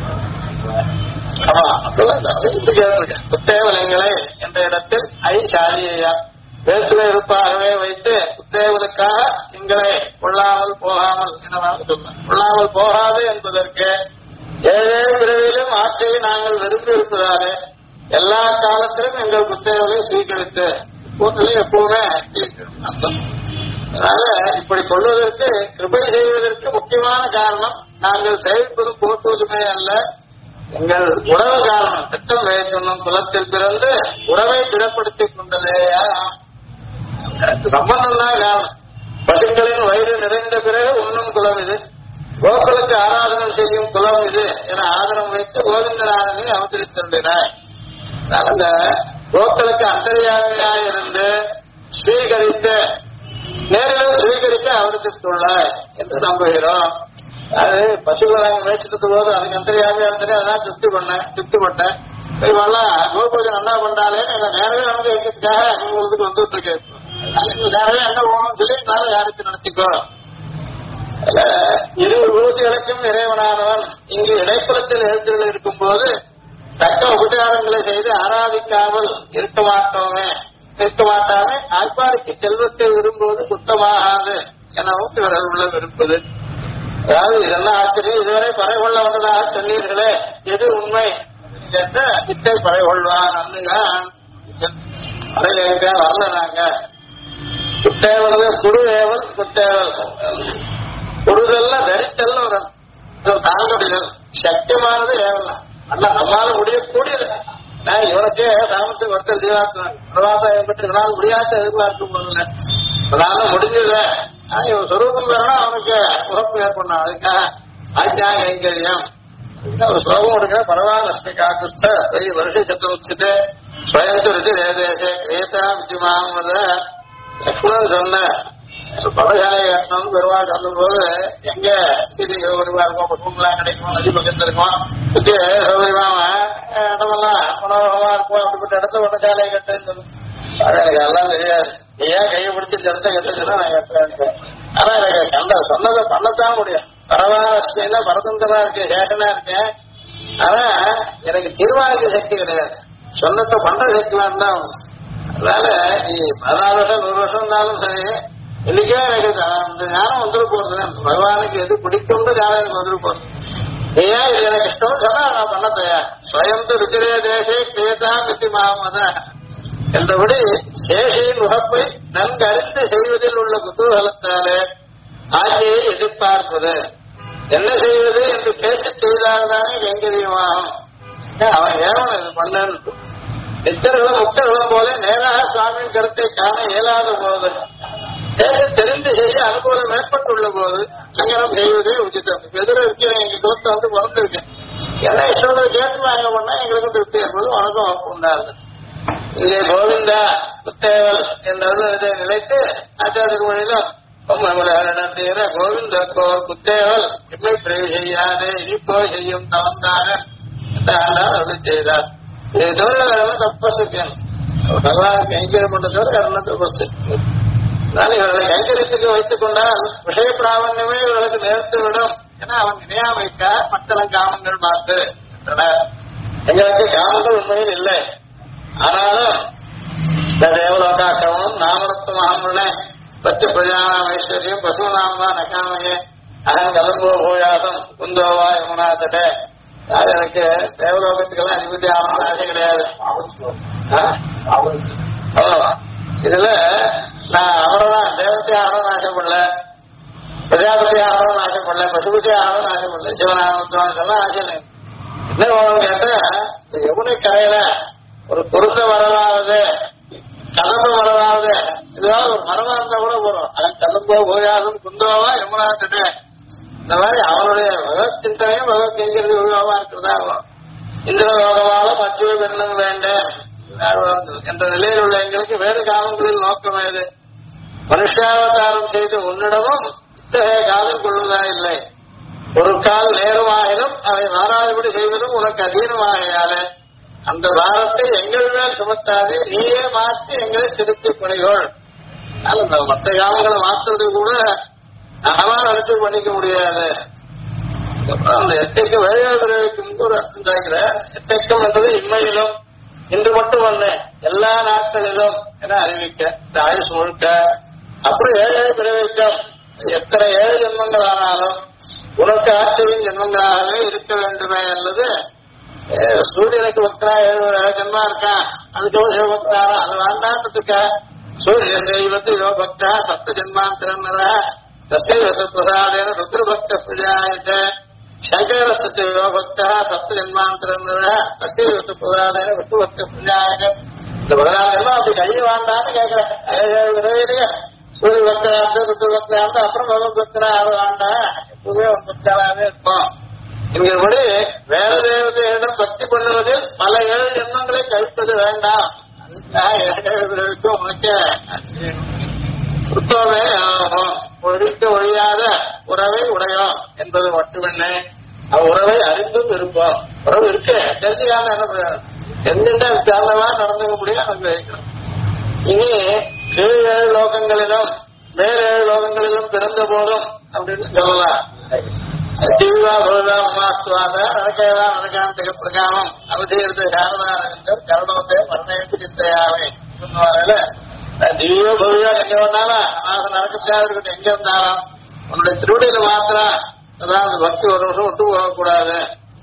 ஆமா அப்பதான் குத்தேவலங்களை என்ற இடத்தில் சாலியா பேசுவ இருப்பாகவே வைத்து குத்தேவலுக்காக எங்களை கொள்ளாமல் போகாமல் என்னவாக சொல்ல கொள்ளாமல் போகாது என்பதற்கு ஏழே பிறவிலும் ஆட்சியை நாங்கள் விரும்பி இருப்பதாலே எல்லா காலத்திலும் எங்கள் குத்தேவலை ஸ்வீகரித்து கூட்டலை எப்பவுமே அர்த்தம். அதனால இப்படி கொள்வதற்கு கிருபை செய்வதற்கு முக்கியமான காரணம் நாங்கள் செயல்படும் போற்றுவதுமே அல்ல, எங்கள் உறவு காரணம். திட்டம் வேணும் குலத்தில் பிறந்து உறவை திடப்படுத்திக் கொண்டதேயா சம்பந்தம் தான் காரணம். பசுக்களின் வயிறு நிறைந்த பிறகு உண்ணும் குலம் இது, கோக்களுக்கு ஆராதனம் செய்யும் குலம் இது என ஆதரவு வைத்து கோவிந்தநாதனை அவதரித்திருந்தார். அந்த கோக்களுக்கு அந்தரியாமையாயிருந்து ஸ்வீகரித்த நேரில் ஸ்வீகரிக்க அவதரித்துள்ளார் என்று நம்புகிறோம். அது பசுக்களை மேய்ச்சிட்டு போது அதுக்கு அந்தரியாமையா இருந்தே அதான் திருப்திப்பட்டேன். இவெல்லாம் கோபூஜை நல்லா பண்ணாலே நேரவே வந்து எங்களுக்காக உங்களுக்கு வந்துட்டு இருக்கேன். நேரவே என்ன போகணும்னு சொல்லி நாளை யாருக்கு நடத்திக்கோ. இரு விபூதிகளுக்கும் இறைவனானவன் இங்கு இடைப்புறத்தில் எழுத்துகள் இருக்கும் போது தக்க உபச்சாரங்களை செய்து ஆராதிக்காமல் இருக்க மாட்டாமே ஆய்ப்பாடிக்கு செல்வத்தை விரும்புவது குத்தமாகாது எனவும் இவர்கள் உள்ள விரும்புது. அதாவது இதெல்லாம் ஆச்சரியம், இதுவரை பறை கொள்ள வந்ததாக சொன்னீர்களே, எது உண்மை கேட்ட இத்தை பறை கொள்வான் வந்துங்க பறையில எங்க வரல. நாங்க குத்தேவல் குருவேவல் குத்தேவல் குருதல்ல தரித்தல் ஒரு தாங்க முடியாது. சத்தியமானது ஏவலாம் அல்ல, நம்மளால முடியக்கூடியது. நான் இவனுக்கே சாமத்துக்கு ஒருத்தர் ஜீவாத்தான் பிரவாசம் பற்றி இவனால் முடியாத எதிர்பார்க்க போதில்லை. அதனால முடிஞ்சது. இவன் சொரூபம் வேறனா அவனுக்கு உறப்பு ஏற்படணும். அதுக்காக ஆஜ்ஞா கைங்கரியம் ஒரு ஸ்லோகம் எடுக்க பரவாயில்ல. கிருஷ்ண வருஷ சத்துருச்சிட்டு ஸ்வயத்து ருச்சி தேசே கிரேதா விஜயமாமத லக்ஷ்மணன் சொன்ன படசாலை கட்டணும்னு பெருவாள் சொல்லும் போது எங்க சிறு சௌகரியமா இருக்கும், குடும்பம்லாம் கிடைக்கும், நதி பக்கத்துல இருக்கும், சுத்தி சௌகரியமா இடமெல்லாம் மனோகரமா இருக்கும். அப்படிப்பட்ட இடத்த படசாலை கட்டுன்னு சொல்லு. எனக்கு எல்லாம் தெரியாது. ஏன் கையை பிடிச்சி இந்த இடத்த கட்டுச்சுன்னா நான் கட்டுறேன். ஆனா எனக்கு கண்ட சொன்னதை பண்ணத்தான் முடியும். பரவாயில்ல பரதந்திரா இருக்கேன், சேஷனா இருக்கேன். ஆனா எனக்கு தீர்மானிக்க சக்தி கிடையாது. சொன்னத்தை பண்ற சக்தி தான். அதனால நீ 14 வருஷம் 100 வருஷம் இருந்தாலும் சரி, இன்னைக்கே எனக்கு அந்த ஞானம் வந்துட்டு போறது. பகவானுக்கு எது பிடிக்கும்னு ஞானம் எனக்கு வந்துட்டு போறது. ஏன் இது எனக்கு இஷ்டம் சொன்னா நான் பண்ண தயார். ஸ்வயம் ருச்சிரே தேசே கிரியதா மித்தி மகாமத என்றபடி சேஷியின் உகப்பை நன்கு அறிந்து செய்வதில் உள்ள குதூகலத்தாலே ஆட்சியை எதிர்பார்ப்பது. என்ன செய்வது என்று கேட்டு செய்தால்தானே கைங்கரியமாகும். அவன் ஏவன் இது பண்ணு நிச்சர்களும் முக்தர்களும் போல நேராக சுவாமியின் கருத்தை காண இயலாத போது, தெரிந்து செய்ய அனுகூலம் ஏற்பட்டுள்ள போது சங்கரம் செய்வதே உச்சிதம். எதிர இருக்கிறேன், எங்க குலத்தை வந்து பிறந்திருக்கேன், என்ன இஷ்டம் கேட்டு நாங்க பண்ணா எங்களுக்கும் திருப்தி என்பது உனக்கும் உண்டாது. இங்கே கோவிந்தா குத்தேவல் என்ற நிலைத்து ஆச்சாரியர் மொழியிலும் நடத்துகிற கோவிந்தோர் குத்தேவல் இம்மை பிரிவு செய்யாதே இனிப்போ செய்யும் தவந்தான என்று செய்தார். இது தவிர தப்பஸ் பகவான் கைங்கரியம் பண்றதோட கர்ண தபஸ். இவர்களை கைங்கரியத்துக்கு வைத்துக் கொண்டால் விஷய பிராமணியமே இவர்களுக்கு நேர்த்து விடும். ஏன்னா அவன் இணையா வைக்க மக்களும் காமங்கள் பார்த்து எங்களுக்கு காமங்கள் உண்மையில் இல்லை. ஆனாலும் இந்த தேவலோகாக்கிரமம் நாமரத்துவம் ஆகும்னே பச்சை பிரஜானாம் ஐஸ்வர்யம் பசுநாமதா நகாமையே அகன் கலம்போ பூயாசம் குந்தோவா யமுனா தட்டே. அது எனக்கு தேவலோகத்துக்கெல்லாம் அதிபதி ஆகணும்னு ஆசை கிடையாது. இதுல நான் அவரதான் தேவத்தை ஆகணும்னு ஆசைப்படல, பிரஜாபதி ஆகணும்னு ஆசைப்படல, பசுபதி ஆகணும்னு ஆசைப்படல, சிவநாமத்துவம் இதெல்லாம் ஆசை இல்லை. என்ன வேணும்னு கேட்டா யமுனை கரையில ஒரு பொருந்த வரலாவது கலம்பு வரலாவது இதுவாக ஒரு மரமா இருந்தா கூட போறோம். அதன் கலம்போ பூயாசம் குந்தோவா யமுனா தட்டே. இந்த மாதிரி அவனுடைய பகவத் சிந்தனையும் பகவத் கைங்கிறது உருவமா இருக்கிறதா இந்திர லோகமாலும் அச்சுவ பெண்ணும் வேண்டேன் என்ற நிலையில் உள்ள எங்களுக்கு வேறு காலங்களில் நோக்கம் ஏது? மனுஷாவதாரம் செய்து உன்னிடமும் இத்தகைய காலம் கொள்வதா இல்லை. ஒரு கால் நேரமாகிலும் அதை மாறாதபடி செய்வதும் உனக்கு அதீனமாகையால அந்த பாரத்தை எங்கள் மேல் சுமத்தாது நீயே மாற்றி எங்களை திருப்தி பணிகோள். மற்ற காலங்களை மாற்றுறது கூட அகமா நினைச்சு பண்ணிக்க முடியாது. அந்த எத்தைக்கு வேலைக்கு ஒரு அர்த்தம் தாங்கிற எத்தைக்கம் என்பது இம்மையிலும் இன்று மட்டும் அல்ல எல்லா நாட்களிலும் என அறிவிக்க இந்த ஆயுஷ் முழுக்க. அப்புறம் 7 பிறவிக்கம் எத்தனை 7 ஜென்மங்கள் ஆனாலும் உனக்கு ஆட்சியின் ஜென்மங்களாகவே இருக்க வேண்டுமே அல்லது சூரியனுக்கு பக்தரா 7 ஜென்மா இருக்கான் அதுக்கு சிவபக்தாரா அது வேண்டான்றதுக்க சூரிய செய்வது யோபக்தா சப்த ஜென்மாந்திரன் தஸ்ய பிரசாதேன ருத்ரபக்த பிரஜாயத சங்கரஸ்ய யோபக்தா சப்த ஜென்மாந்திரன் தஸ்ய பிரசாதேன ருத்ரபக்த பிரஜாயத. இந்த பிரதானம் அப்படி கையை வேண்டான்னு கேட்கிறேன். 7 சூரிய பக்தராந்து ருத்ரபக்தராந்து அப்புறம் பகவத் பக்தரா அது வேண்டாம், எப்பவுமே ஒரு பக்தராகவே இருக்கும் என்கிறபடி வேற தேவதையிடம் பக்தி பண்ணுவதில் பல 7 ஜென்மங்களை கழிப்பது வேண்டாம். அதுக்காக உனக்கு உத்தமே ஆகும். ஒழிக்க ஒழியாத உறவை உடையோம் என்பது மட்டுமென்ன உறவை அறிந்தும் இருப்போம். உறவு இருக்கு தெரிஞ்சுக்காம என்ன தெரிஞ்சுட்டா தகுந்தவா நடந்துக்க முடியும். நமக்கு வைக்கணும். இனி கீழ் 7 லோகங்களிலும் மேல் 7 லோகங்களிலும் பிறந்த போதும் அப்படின்னு சொல்லலாம். தீவா பகுதா உமாஸ்துவாத நடக்கேதா நடக்காந்திக பிரகாமம் அவதீர்த்த சாரதாரங்கள் கருணோத்தை மரணயத்து சித்தையாவே திவ்யோ பகுதியா எங்க வந்தாலும் ஆசை நடக்கத்தான் இருக்கட்டும். எங்க இருந்தாலும் உன்னுடைய திருவடியில மாத்திரம் அதாவது பக்தி ஒரு நிமிஷம் விட்டு போகக்கூடாது.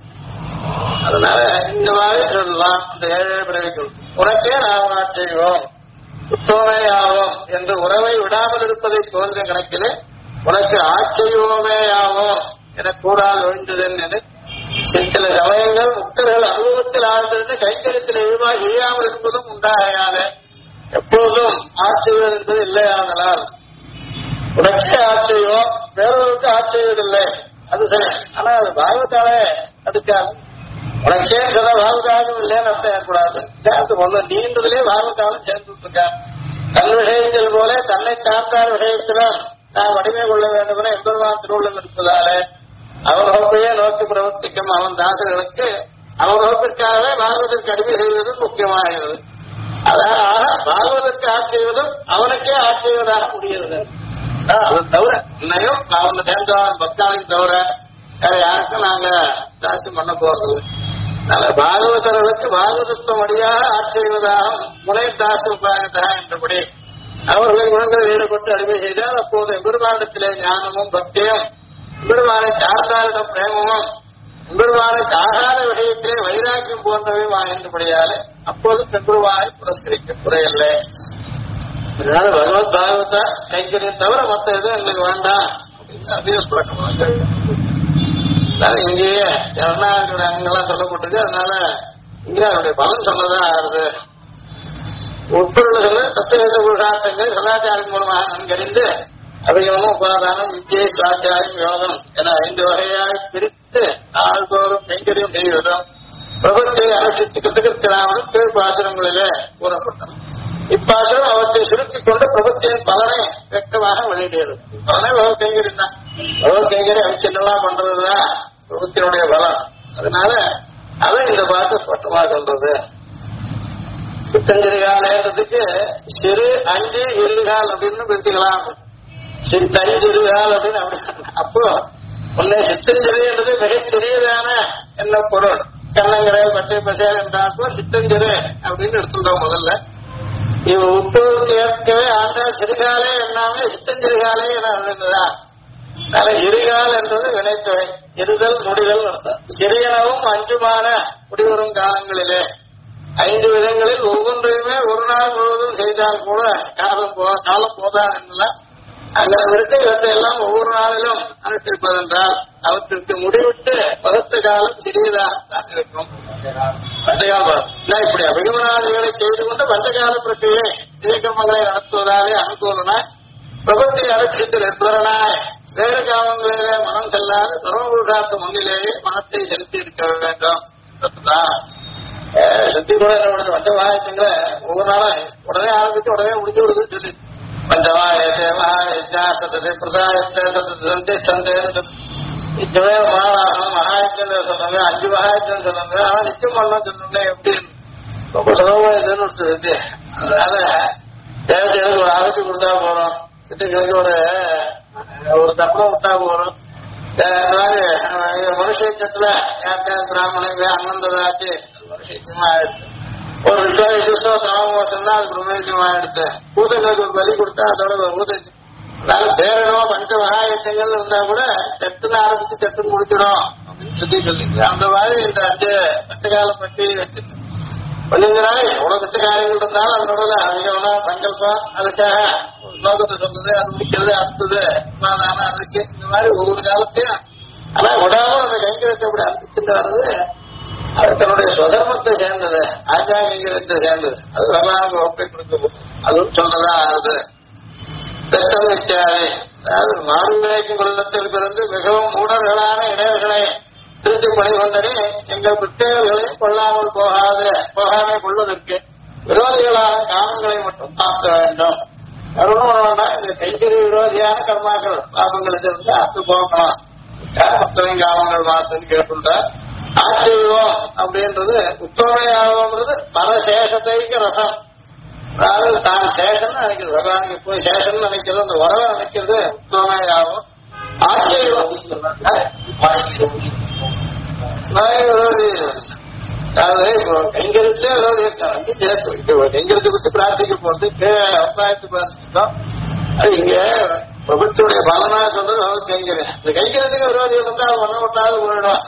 அதனால இந்த மாதிரி சொல்லலாம். இந்த ஏழை பிறவிகள் உனக்கே நாம் செய்வோம் உத்தோமையாவோம் என்று உறவை விடாமல் இருப்பதை போன்ற கணக்கிலே உனக்கு ஆச்சரியோமேயாவோம் என கூறால் ஒழிந்ததென்னு சில சமயங்கள் முக்தர்கள் அனுபவத்தில் ஆழ்ந்திருந்து கைங்கரியத்தில் இழியாமல் இருப்பதும் உண்டாகையாத எப்போதும் ஆச்சரியம் என்பது இல்லையாதலால் உனக்கே ஆச்சரியம் வேறொருக்கு ஆச்சரியதில்லை. அது சரி. ஆனா அது பாகவத்தாலே அதுக்காக உனக்கே சொல்ல பாகவதாலும் இல்லைன்னு அர்த்தம் ஏற்படாது. ஒண்ணு நீண்டதுலேயே பாகவத்தாலும் சேர்ந்து இருக்கான். தன் விஷயங்கள் போல தன்னை சார்ந்தார் விஷயத்திலும் நாம் வடிமை கொள்ள வேண்டும் என எம்பெருமான் திருவுள்ளம் இருப்பதாலே அவன் வகுப்பையே நோக்கி பிரவர்த்திக்கும் அவன் தாசர்களுக்கு அவன் வகுப்பிற்காகவே பாகவதற்கு அடிமை செய்வது முக்கியமாகிறது. அதாவது பாகவதற்கு ஆட்சிவதும் அவனுக்கே ஆட்சிவதாக முடிகிறது. அது தவிர இன்னையும் அவங்க சேர்ந்தவன் பக்தாளுக்கு தவிர வேற யாருக்கும் நாங்க ஜாஸ்தி பண்ண போறது. அதனால பாகவதர்களுக்கு பாகவதத்துவம் அடியாக ஆட்சிவதாகவும் முனை தாச உபாயதா என்றபடி அவர்களை குணங்களை ஈடுபட்டு அடிமை செய்தால் அப்போது எம்பெருமானத்திலே ஞானமும் பக்தியும் எம்பெருமானை சார்ந்தாரிடம் பிரேமமும் எம்பெருமானுக்கு ஆகார விஷயத்திலே வைராக்கியம் போன்றவை வாங்கின்றபடியாலே அப்போது பெருமானை புரஸ்கரிக்க குறையில்லை. அதனால பகவத் பாகவதா கைங்கரியம் தவிர மற்ற எதுவும் எங்களுக்கு வேண்டாம் அப்படின்னு அதிகம் பழக்கமாக இங்கேயே சரணாகதியோட அங்கெல்லாம் சொல்லப்பட்டிருக்கு. அதனால இங்கே அவருடைய பலன் சொல்லதான் ஆகுது. உட்பொருள்கள் தத்துவ புருஷார்த்தங்கள் சதாச்சாரம் மூலமாக நன்கறிந்து அபிகமம் உபாதானம் வித்யை சுவாத்தியாயம் யோகம் என 5 வகையாக பிரித்து ஆள்தோறும் கைங்கரியம் செய்வதும் பிரபத்தை அனுஷ்டித்து கிருத்தகிருத்தினாலும் கீழ் பாசுரங்களிலே கூறப்பட்டன. இப்பாசுரம் அவற்றை சுருக்கிக் கொண்டு பிரபத்தியின் பலனை வெக்கமாக வெளியிடுகிறது. பலனை பகவத் கைங்கரியம் தான். பகவத் கைங்கரியம் அவன் சின்னலாம் பண்றதுதான் பிரபத்தினுடைய பலம். அதனால அதை இந்த பாட்டு ஸ்பஷ்டமா சொல்றது. சித்தஞ்சிறுகாலன்றதுக்கு சிறு 5 இருகால் அப்படின்னு பிரிச்சுக்கலாம். சித்தஞ்சு இருகால் அப்படின்னு அப்படி. அப்போ உன்னை சித்தஞ்சிறு என்றது மிகச் சிறியதான என்ன பொருள் கண்ணங்கரையில் பச்சை பசையால் என்றாப்போ சித்தஞ்சிறு அப்படின்னு எடுத்துட்டோம். முதல்ல இவ உட்பொருளுக்கு ஏற்கவே ஆண்டால் சிறுகாலே என்னாமே சித்தஞ்சிறுகாலே என இருந்ததா. அதனால இருகால் என்றது வினைத்தொகை இருதல் முடிதல் அர்த்தம். சிறியனவும் 5மான முடிவரும் காலங்களிலே 5 விதங்களில் ஒவ்வொன்றையுமே ஒரு நாள் முழுவதும் செய்தால் கூட காலம் போதான் என்னலாம் அங்க விருத்த இவற்றை எல்லாம் ஒவ்வொரு நாளிலும் அனுஷ்டிப்பதென்றால் அவற்றிற்கு முடிவிட்டு பகுத்த காலம் சிறியதாகத்தான் இருக்கும். பஞ்சகால இப்படி அபிகமனாதிகளை செய்து கொண்டு பஞ்சகால பிரக்கிரியை இயக்கமங்களை நடத்துவதாலே அனுகூலனா பிரபத்தை அனுஷ்டித்து நிற்பதனாய் வேறு காலங்களிலே மனம் செல்லாது சர்வபுருஷார்த்த முன்னிலேயே மனத்தை செலுத்தி இருக்க வேண்டும். சுத்தி கூட என்ன பஞ்சமகாயத்துங்களை ஒவ்வொரு நாளும் உடனே ஆரம்பிச்சு உடனே முடிஞ்சு விடுது சொல்லி பஞ்சமாயத்தை மகாயஜா சத்தத்தை பிரதாயத்தை சத்தத்தை சந்தேகம் இத்தவே மகாராகம் மகாயத்தன் சொன்னாங்க 5 மகாயத்தன் சொன்னாங்க. ஆனா நிச்சயம் பண்ணலாம் சொன்னாங்க. எப்படி ரொம்ப சுலபமாயதுன்னு ஒரு சத்திய. அதனால தேவதைகளுக்கு ஒரு ஆரோக்கியம் கொடுத்தா போறோம். கிட்டங்களுக்கு ஒரு தப்பம் விட்டா போறோம். மனுஷத்துல பிராமணங்க அண்ணந்ததாச்சு மனுஷமா ஆயிடுச்சு. ஒரு விசுவாசம் சமமோசம்னா அதுக்கு ரொம்ப விஷயமா எடுத்து பூசங்களுக்கு ஒரு பலி கொடுத்தா அதோட ஊதச்சு. அதனால பேரனோ பஞ்ச மகாயத்தங்கள் இருந்தா கூட செட்டுன்னு ஆரம்பிச்சு செட்டுன்னு முடிச்சிடும் அப்படின்னு சொல்லி சொல்லிங்க. அந்த மாதிரி இந்த 5 பச்சைக்காலம் பற்றி வச்சு கொஞ்ச நாள் எவ்வளவு பச்சை காரியங்கள் இருந்தாலும் அதனோட அதிகம்னா சங்கல்பம் அதுக்காக ஸ்லோகத்தை சொல்றது அது முடிக்கிறது அடுத்தது அதுக்கு இந்த மாதிரி ஒவ்வொரு காலத்தையும் ஆனா விடாம அந்த கைங்கரத்தை அப்படி அனுப்பிச்சுட்டு வர்றது அது தன்னுடைய சுதர்மத்தை சேர்ந்தது ஆச்சாரியத்தை சேர்ந்தது. அது பகவானுக்கு ஒப்பை கொடுத்தது. அதுவும் சொல்றதா ஆகுது. பெத்தம் இத்தியாதி அதாவது மாறுவேக்கும் குலத்தில் பிறந்து மிகவும் மூடர்களான இடையர்களை திருத்தி பணி கொண்டனே எங்கள் புத்தகங்களையும் கொள்ளாமல் போகாமே கொள்வதற்கு விரோதிகளான காமங்களை மட்டும் தாக்க வேண்டும். கருணம் இந்த கைகறி விரோதியான கர்மாக்கள் பாபங்களுக்கு இருந்து அத்து போகணும். மொத்தமே காமங்கள் மாத்துன்னு கேட்டுள்ளார். ஆச்சரியம் அப்படின்றது உத்தமையாகன்றது பரசேஷத்தைக்கு ரசம். அதாவது தான் சேஷன் நினைக்கிறது பகவானுக்கு போய் சேஷன் நினைக்கிறது அந்த வரவை நினைக்கிறது உத்தமையாகும். ஆச்சரியம் அதாவது இப்போ கைங்கரிச்சே விரோதி இருக்காங்க சேர்த்து கைங்கரிச்சு பற்றி பிரார்த்திக்க போறது அப்பாயத்து பார்த்துட்டோம். அது இங்க பிரபுத்துடைய பலனா சொல்றது அவருக்கு கைங்கரியம். இந்த கைங்கரியத்துக்கு விரோதிகள் இருந்தா பண்ண விட்டாது போயிடும்.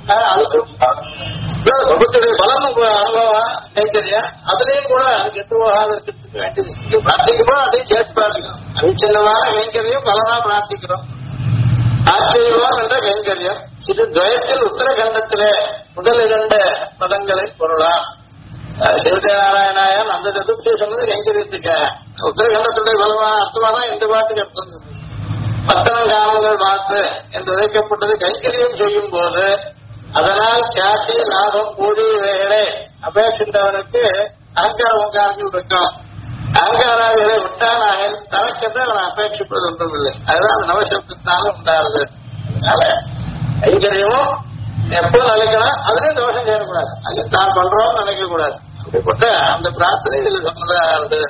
பிரபுத்துடைய பலன் அனுபவம் கைங்கரியம். அதுலயும் கூட அது கெட்டு போகாத இருக்கிறதுக்கு வேண்டியது பிரார்த்திக்கிறோம். அதையும் சேர்த்து பிரார்த்திக்கிறோம். அவிச்சின்னமான கைங்கரியம் பலனா பிரார்த்திக்கிறோம். ஆச்சரியம் என்ற கைங்கரியம் இது துவயத்தில் உத்தரகண்டத்திலே முதல் 2 பதங்களின் பொருளா. சிவநாராயணாயன் அந்த சதுர்த்தி சொன்னது கைங்கரியத்துக்கு. உத்தரகண்டத்துடைய பலமா அர்த்தமாதான் இந்த பாட்டுக்கு அர்த்தம். பத்தனம் காமங்கள் மாற்று என்று விதைக்கப்பட்டது கைங்கரியம் செய்யும் போது அதனால் கியாதி லாபம் கூடி இவைகளை அபேட்சித்தவனுக்கு அகங்கார ஓங்காரங்கள் இருக்கும். அகங்காராதிகளை விட்டானாக தனக்கென்று அவன் அபேட்சிப்பது ஒன்றும் இல்லை. அதுதான் அந்த நவசப்தத்தினால உண்டாருது. அதனால கைங்கரியமும் எப்போ நினைக்கணும், அதுலயும் தோஷம் செய்யக்கூடாது. அது தான் பண்றோம்னு நினைக்க கூடாது. அப்படிப்பட்ட அந்த பிரார்த்தனை இதுல சொன்னதானது.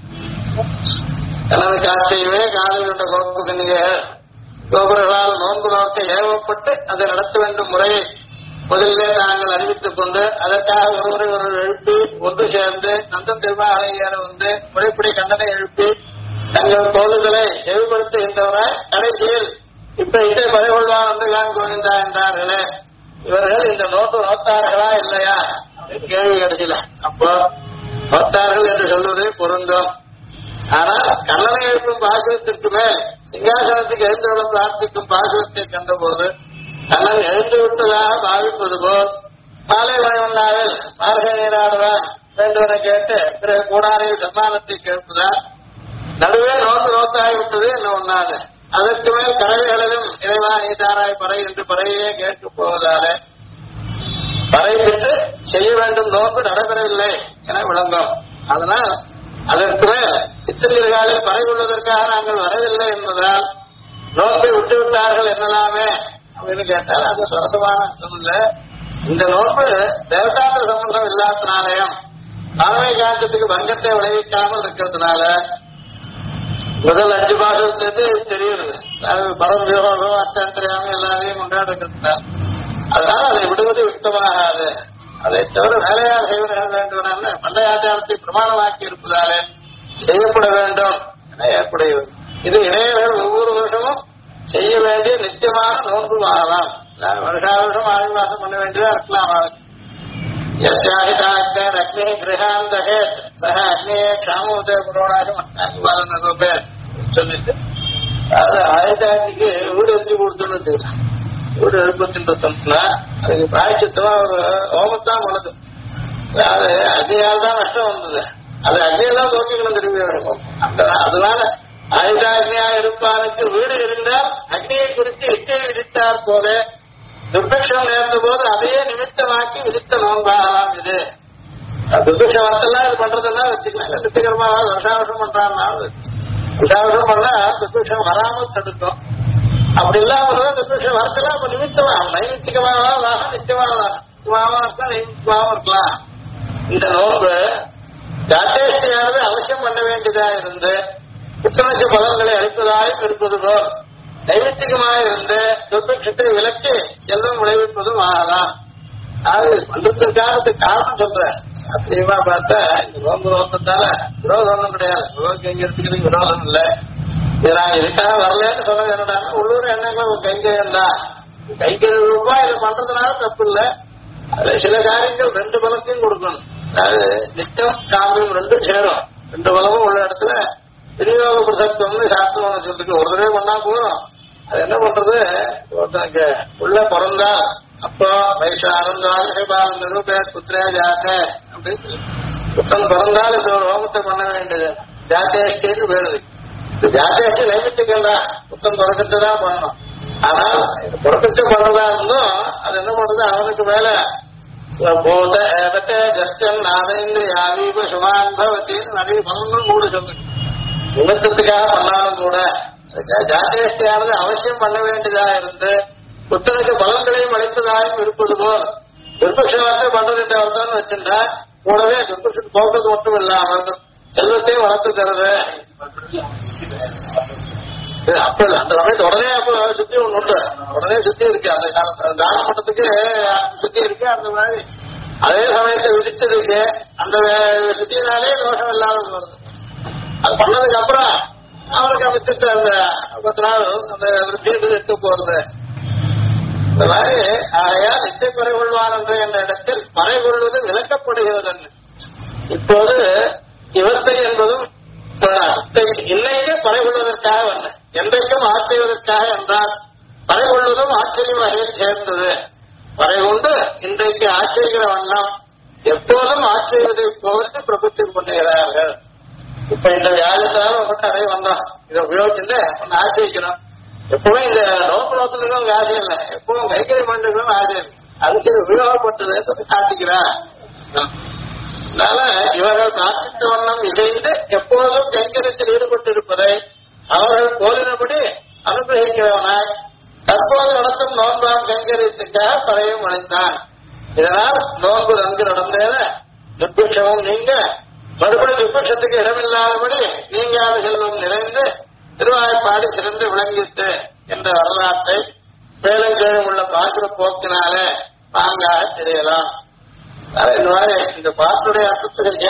எனது காட்சியுமே காலையில் உள்ள கோபுகனிக கோபுரங்களால் நோன்பு நோக்க ஏவப்பட்டு அதை நடத்த வேண்டும் முறையை முதலிலே நாங்கள் அறிவித்துக் கொண்டு அதற்காக ஒருவரை எழுப்பி ஒன்று சேர்ந்து நந்தன் திருமாலையேற வந்து முறைப்படி கண்டனை எழுப்பி தங்கள் தோழுதலை செவிப்படுத்துகின்றவராய் கடைசியில் இப்ப இதை பறைகொள்வா வந்து கோவிந்தா என்றார்களே, இவர்கள் இந்த நோட்டு நோத்தார்களா இல்லையா அப்படின்னு கேள்வி கிடைச்சல. அப்போ நோத்தார்கள் என்று சொல்வதே பொருந்தும். ஆனால் கல்லணை எழுப்பும் பாசுரத்திற்கு மேல் சிங்காசனத்துக்கு எழுந்தவளம் பிரார்த்திக்கும் பாசுரத்தை கண்டபோது கண்ணன் எழுந்து விட்டதாக பாவிப்பது போல் மாலை மணிவண்ணாவில் மார்கழி நீராடுதான் வேண்டுவனை கேட்டு பிறகு கூடாரையில் சம்மானத்தை கேட்பதால் நடுவே நோத்தாகிவிட்டது என்ன ஒண்ணாது. அதற்கு மேல் கடவைகளிலும் இறைவா நீதாராய் பறை என்று பறையே கேட்க போவதாலே பறை பெற்று செய்ய வேண்டும் நோன்பு நடைபெறவில்லை என விளங்கும். அதனால் அதற்கு மேல் இத்திருக்காலில் பறை கொள்வதற்காக நாங்கள் வரவில்லை என்பதால் நோன்பை விட்டுவிட்டார்கள் என்னலாமே அப்படின்னு கேட்டால் அது சுரசமான அர்த்தம் இல்ல. இந்த நோன்பு தேவதாந்திர சம்பந்தம் இல்லாதனாலயம் தலைமை காந்தத்துக்கு பங்கத்தை விளைவிக்காமல் இருக்கிறதுனால முதல் 5 பாசத்துக்கு தெரியுது. பரமயோகம் அச்சாந்திரியாம எல்லாரையும் கொண்டாட இருக்கிறதுனால அதனால அதை விடுவது யுக்தமாகாது. அதை தவிர வேலையார் செய்வதாக வேண்டும் பண்டைய பிரமாணமாக்கி இருப்பதாலே செய்யப்பட வேண்டும் என ஏற்புடையது. இது இணையர்கள் ஒவ்வொரு வருஷமும் செய்ய வேண்டிய நிச்சயமான நோன்பு ஆகலாம். வருஷா வருஷம் ஆடி மாசம் பண்ண வேண்டியதா இருக்கலாம். அக்னி கிரகாந்தகே சக அக்னியே க்ஷாமோதய புரோடாசம் பேர் சொல்லிட்டு அது ஆயுதாக்கு வீடு எழுதி கொடுத்துன்னு வீடு எழுப்பத்தின்றா அதுக்கு பிராயச்சித்தமா ஒரு ஹோமத்தான் உள்ளது. அது அக்னியால் தான் நஷ்டம் வந்தது. அது அக்னியெல்லாம் தோக்கிக்கணும் திரும்பி இருக்கும். அதனால ஆயுதாக்னியா இருப்பானுக்கு வீடு இருந்தால் அக்னியை குறித்து இஷ்டை விதித்தார் போல துர்பிக்ஷம் நேர்ந்த போது அதையே நிமித்தமாக்கி விதித்த நோன்பாகலாம். இது துர்பிக்ஷம் வரத்தெல்லாம் இது பண்றதெல்லாம் வச்சுக்கலாம். நித்தியகரமாக வருஷாவசம் பண்றான்னா வருஷாவசம் பண்ணா துர்பிக்ஷம் வராமல் தடுக்கும். அப்படி இல்லாம துர்பிக்ஷம் வரத்தெல்லாம் அப்ப நிமித்தமா நைமித்திகமாக நிச்சயமாக நைமித்தியமாகவும் இருக்கலாம். இந்த நோன்பு ஜாத்தேஷ்டியானது அவசியம் பண்ண வேண்டியதா இருந்து புத்தனுக்கு பலன்களை அளிப்பதாயும் இருப்பது போல் நைமித்திகமாக இருந்து துர்பிக்ஷத்தை விலக்கி செல்வம் விளைவிப்பதும் ஆகலாம். அது பண்றதுக்காக காரணம் சொல்றேன். சாத்தியமா பார்த்தா இந்த நோன்பு நோக்கத்தால விரோதம் ஒன்றும் கிடையாது. கைங்கிறதுக்கு விரோதம் இல்லை. இது நான் இதுக்காக வரலன்னு சொல்ல என்னடா உள்ளூர் எண்ணங்கள் கைங்கரியம் தான். கைங்கரியம் ரூபாய் இதை பண்றதுனால தப்பு இல்லை. அதுல சில காரியங்கள் 2 பலத்தையும் கொடுக்கணும். அதாவது நித்தியம் காமியம் 2 சேரும். 2 பலமும் உள்ள இடத்துல விநியோக பிரசக்தம்னு சாஸ்திரம் சொல்லிருக்கு. ஒரு தடவை பண்ணா போதும். அது என்ன பண்றது, ஒருத்தனுக்கு உள்ள பிறந்தா அப்போ வைஷானந்தாலும் நிரூபே புத்திரே ஜாத்த அப்படின்னு புத்தன் பிறந்தால் இந்த ஒரு ஹோமத்தை பண்ண வேண்டியது ஜாத்தேஷ்டின்னு பேருது. ஜாத்தேஷ்டி நைமித்திகம்தான் புத்தன் பிறக்கத்தான் பண்ணணும். ஆனால் புறக்கத்தை பண்றதா இருந்தும் அது என்ன பண்றது அவனுக்கு மேல பூத ஏவத்தே ஜஸ்டன் நாதேந்திர யாவீப சுமான் பவத்தின்னு நிறைய பலன்கள் கூட சொல்லு. நிமித்தத்துக்காக பண்ணாலும் கூட ஜாத்தேஷ்டியானது அவசியம் பண்ண வேண்டியதா இருந்து புத்தனுக்கு பலன்களையும் அளிப்பதாகவும் இருப்பது போல் துர்பக்ஷத்தை பண்றது அர்த்தம்னு வச்சிருந்தா கூடவே துர்பக்ஷத்து போக்குறது மட்டும் இல்லாமல் செல்வத்தையும் வளர்த்து தருது. அப்ப இல்ல அந்த சமயத்து உடனே அப்ப சுத்தி ஒண்ணு உண்டு. உடனே சுத்தி இருக்கு. அந்த தான மட்டத்துக்கு சுத்தி இருக்கு. அந்த மாதிரி அதே சமயத்தை விதிச்சதுக்கு அந்த சுத்தினாலே தோஷம் இல்லாத வருது. அது பண்ணதுக்கு அப்புறம் அவருக்கு அமைச்சிட்டு அந்த 10 நாள் அந்த விருத்தி இருக்க போறது. இந்த மாதிரி ஆகையால் நிச்சய குறை கொள்வார் என்ற இடத்தில் மறை கொள்வது விளக்கப்படுகிறது. இப்போது இவத்தை என்பதும் இல்லையே பறை கொள்வதற்காக வந்த என்றைக்கும் ஆச்சரிவதற்காக என்றால் பறை கொள்வதும் ஆச்சரியம் வகையில் சேர்ந்தது. பறை கொண்டு இன்றைக்கு ஆச்சரிக்கிற வண்ணம் எப்போதும் ஆச்சரிவதை போது பிரபுத்தி பண்ணுகிறார்கள். இப்ப இந்த வியாழத்தாலும் மட்டும் அடைய வந்தோம், இதை உபயோகிச்சுட்டு ஒன்னு ஆச்சரிக்கணும். எப்பவுமே இந்த நோக்கத்துக்கும் ஆசை இல்லை, எப்பவும் கைக்கறி மண்டலும் ஆசை இல்லை. அதுக்கு உபயோகப்பட்டது காட்டிக்கிறார். அதனால இவர்கள் பிரார்த்தித்த வண்ணம் இசைந்து எப்போதும் கைங்கரியத்தில் ஈடுபட்டிருப்பதை அவர்கள் கோலினபடி அனுகிரகிக்கிறவனாய் தற்போது நடத்தும் நோன்பாம் கைங்கரியத்துக்காக பறையும் அழைத்தான். இதனால் நோன்பு நன்கு நடந்தேன துர்பிக்ஷமும் நீங்க மறுபடி துர்பிக்ஷத்துக்கு இடமில்லாதபடி நீங்காத செல்வம் நிறைந்து திருவாய்ப்பாடி சிறந்து விளங்கிட்டு என்ற வரலாற்றை மேலும் கீழும் உள்ள பாசுர போக்கினாலே நாங்காக தெரியலாம். இந்த மாதிரி இந்த பாட்டுடைய அர்த்தத்துக்கு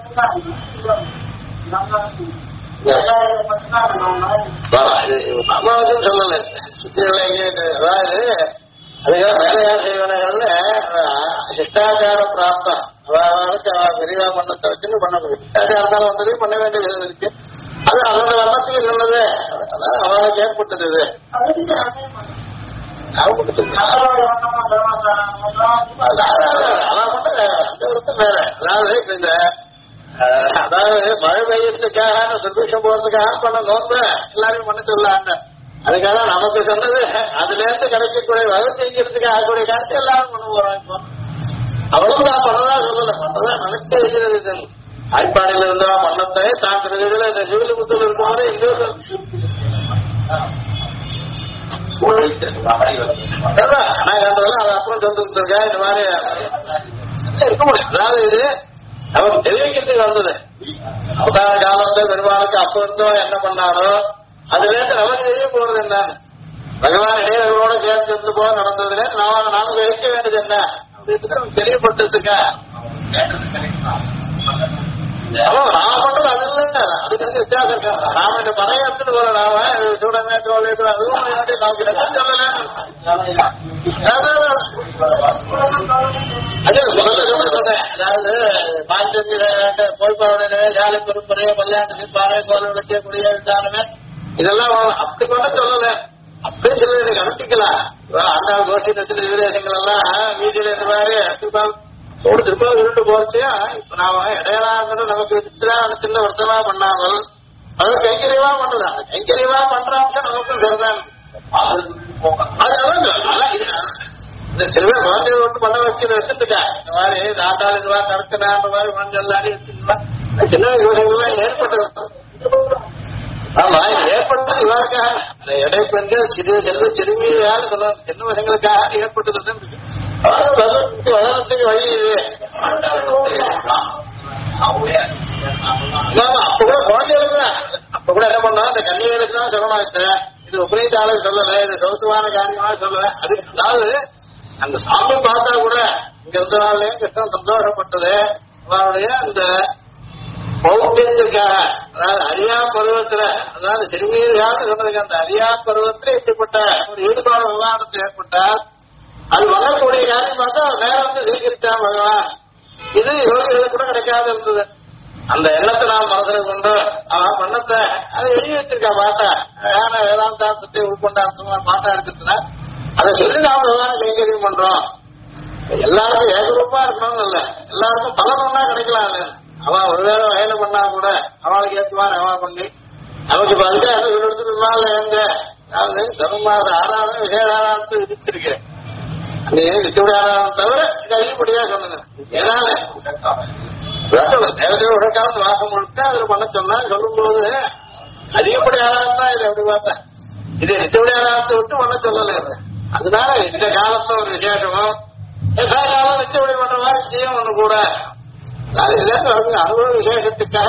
அம்மாவுக்கும் சொல்லல சுத்திகளை அதாவது அதுக்காக வேலையா செய்வனங்கள்ல சிஷ்டாச்சார பிராப்தம் அவளுக்கு விரிவா பண்ணத்தை வச்சுன்னு பண்ண முடியும். சிஷ்டாச்சாரத்தால் வந்ததையும் பண்ண வேண்டியது இருக்கு. அது அந்த வண்ணத்துக்கு நல்லது, அதாவது அவளுக்கு ஏற்பட்டது. இது அதாவது மழை பெய்யறதுக்காக துர்பிக்ஷம் போறதுக்காக பண்ண நோன்ப எல்லாரையும் பண்ண சொல்லாங்க. அதுக்காக நமக்கு சொன்னது அதுல இருந்து கிடைக்கக்கூடிய வகை செய்யறதுக்கு ஆகக்கூடிய காலத்தை எல்லாரும் பண்ண போறோம். இப்போ அவ்வளவு நான் பண்ணதா சொல்லல, பண்ணதா நினைச்ச வைக்கிறது. ஆய்ப்பாடியில இருந்தா பண்ணத்தை தான் திருவிழா இந்த சிவிலிபுத்தூர் இருக்கும்போது இங்கே அது அப்புறம் சொல்லிருக்கா இந்த மாதிரி இருக்க முடியும். அதாவது இது நமக்கு தெரிவிக்கிறதுக்கு வந்தது. அவதார காலத்துல பெருமாளுக்கு அப்ப இருந்தோம் என்ன பண்ணாரோ அதுல இருந்து நமக்கு தெரிய போறது என்ன, பகவான் இடையர்களோட சேர்ந்து இருந்து போக நடந்ததுல நாம வைக்க வேண்டியது என்ன அப்படின்னு நமக்கு தெரியப்பட்டிருக்கா. நாம பண்றது அது இல்லைங்க, அதுக்கு வித்தியாசம் இருக்கா. நாம இந்த பறைய எடுத்துட்டு போற நாம சூடமே தோல் அதுவும் நமக்கு ரத்தம் சொல்லல. அதாவது பாஞ்சந்தி கோய்பாவுடைய ஜாலி பெரும்பறைய பல்லாண்டு பாறை கோல் விளக்கக்கூடிய விசாரமே இதெல்லாம் அப்படி கூட சொல்லல. அப்படியே சொல்ல எனக்கு அனுப்பிக்கலாம். அண்ணாவது கோஷத்தில் விதேசங்கள் எல்லாம் வீதியில இந்த மாதிரி திருப்பா உருண்டு போச்சுயா. இப்ப நாம இடையலாங்கிறது நமக்கு சின்ன வருத்தமா பண்ணாமல் அது கைங்கரியமா பண்றது. அந்த கைங்கரியமா பண்ற அம்சம் நமக்கும் சரிதான். இந்த சில பேர் குழந்தைகள் விட்டு பண்ண வச்சு வச்சுட்டுக்கா. இந்த மாதிரி நாட்டால் இதுவா நடத்தினான்ற மாதிரி குழந்தை எல்லாரையும் வச்சுருந்தா சின்ன விவசாயங்கள்லாம் ஏற்பட்டது. ஆமா ஏற்பட்டது இவருக்காக இடை பெண்கள் சிறு செல்வ சிறுமியால் சின்ன பசங்களுக்காக ஏற்பட்டது. வதனத்துக்கு வழி இது. அப்ப கூட குழந்தைகளுக்கு தான் அப்ப கூட என்ன பண்ணா இந்த கன்னிகளுக்கு தான் சொல்லணும். இது உபநீதாளர் சொல்லல, இது சௌத்துவான காரியமா சொல்லல. அது அதாவது அந்த சாமி பார்த்தா கூட இங்க இருந்த நாள்லயும் கிருஷ்ணன் சந்தோஷப்பட்டது அவருடைய அந்த பௌத்தியத்துக்காக. அதாவது அரியா பருவத்துல, அதாவது சிறுமீதியாக சொன்னதுக்கு அந்த அரியா பருவத்துல இப்படிப்பட்ட ஒரு ஈடுபாடு விவாதத்தை ஏற்பட்டால் அது வரக்கூடிய காரியம் பார்த்தா வேற சீக்கிரிச்சா பகவான். இது யோகிகளுக்கு கூட கிடைக்காது இருந்தது. அந்த எண்ணத்தை நாம் மனசுல கொண்டு அவன் பண்ணத்தை அதை எழுதி வச்சிருக்கா பாட்டா. ஏன்னா வேதாந்தாசத்தை உட்கொண்ட பாட்டா இருக்கிறதுனா அதை சொல்லி நாம் பகவான கைங்கரியம் பண்றோம். எல்லாருக்கும் ஏகரூபா இருக்கணும்னு இல்ல, எல்லாருக்கும் பல பண்ணா கிடைக்கலாம். அவன் ஒருவேளை வயல பண்ணா கூட அவளுக்கு ஏற்றுவான் அவன் பண்ணி நமக்கு வந்து அதை எடுத்துட்டு எங்க அதாவது தர்மாச ஆராதனை விசேஷ ஆராதனை விதிச்சிருக்கேன். நீ வித்துடைய ஆராதனை தவிர கைப்படியா சொன்னது. ஏதாவது தேவதையோட உடற்காலம் வாசம் முழுக்க அதுல பண்ண சொன்னா சொல்லும் போது அதிகப்படி ஆராதனை தான் இது எப்படி பார்த்தேன். இது நித்தியுடைய ஆராதத்தை விட்டு பண்ண சொல்லல. அதனால இந்த காலத்துல ஒரு விசேஷமும் எதா காலம் நித்தியுடைய பண்ற மாதிரி செய்யும் ஒண்ணு கூட அனுபவ விசேஷத்துக்காக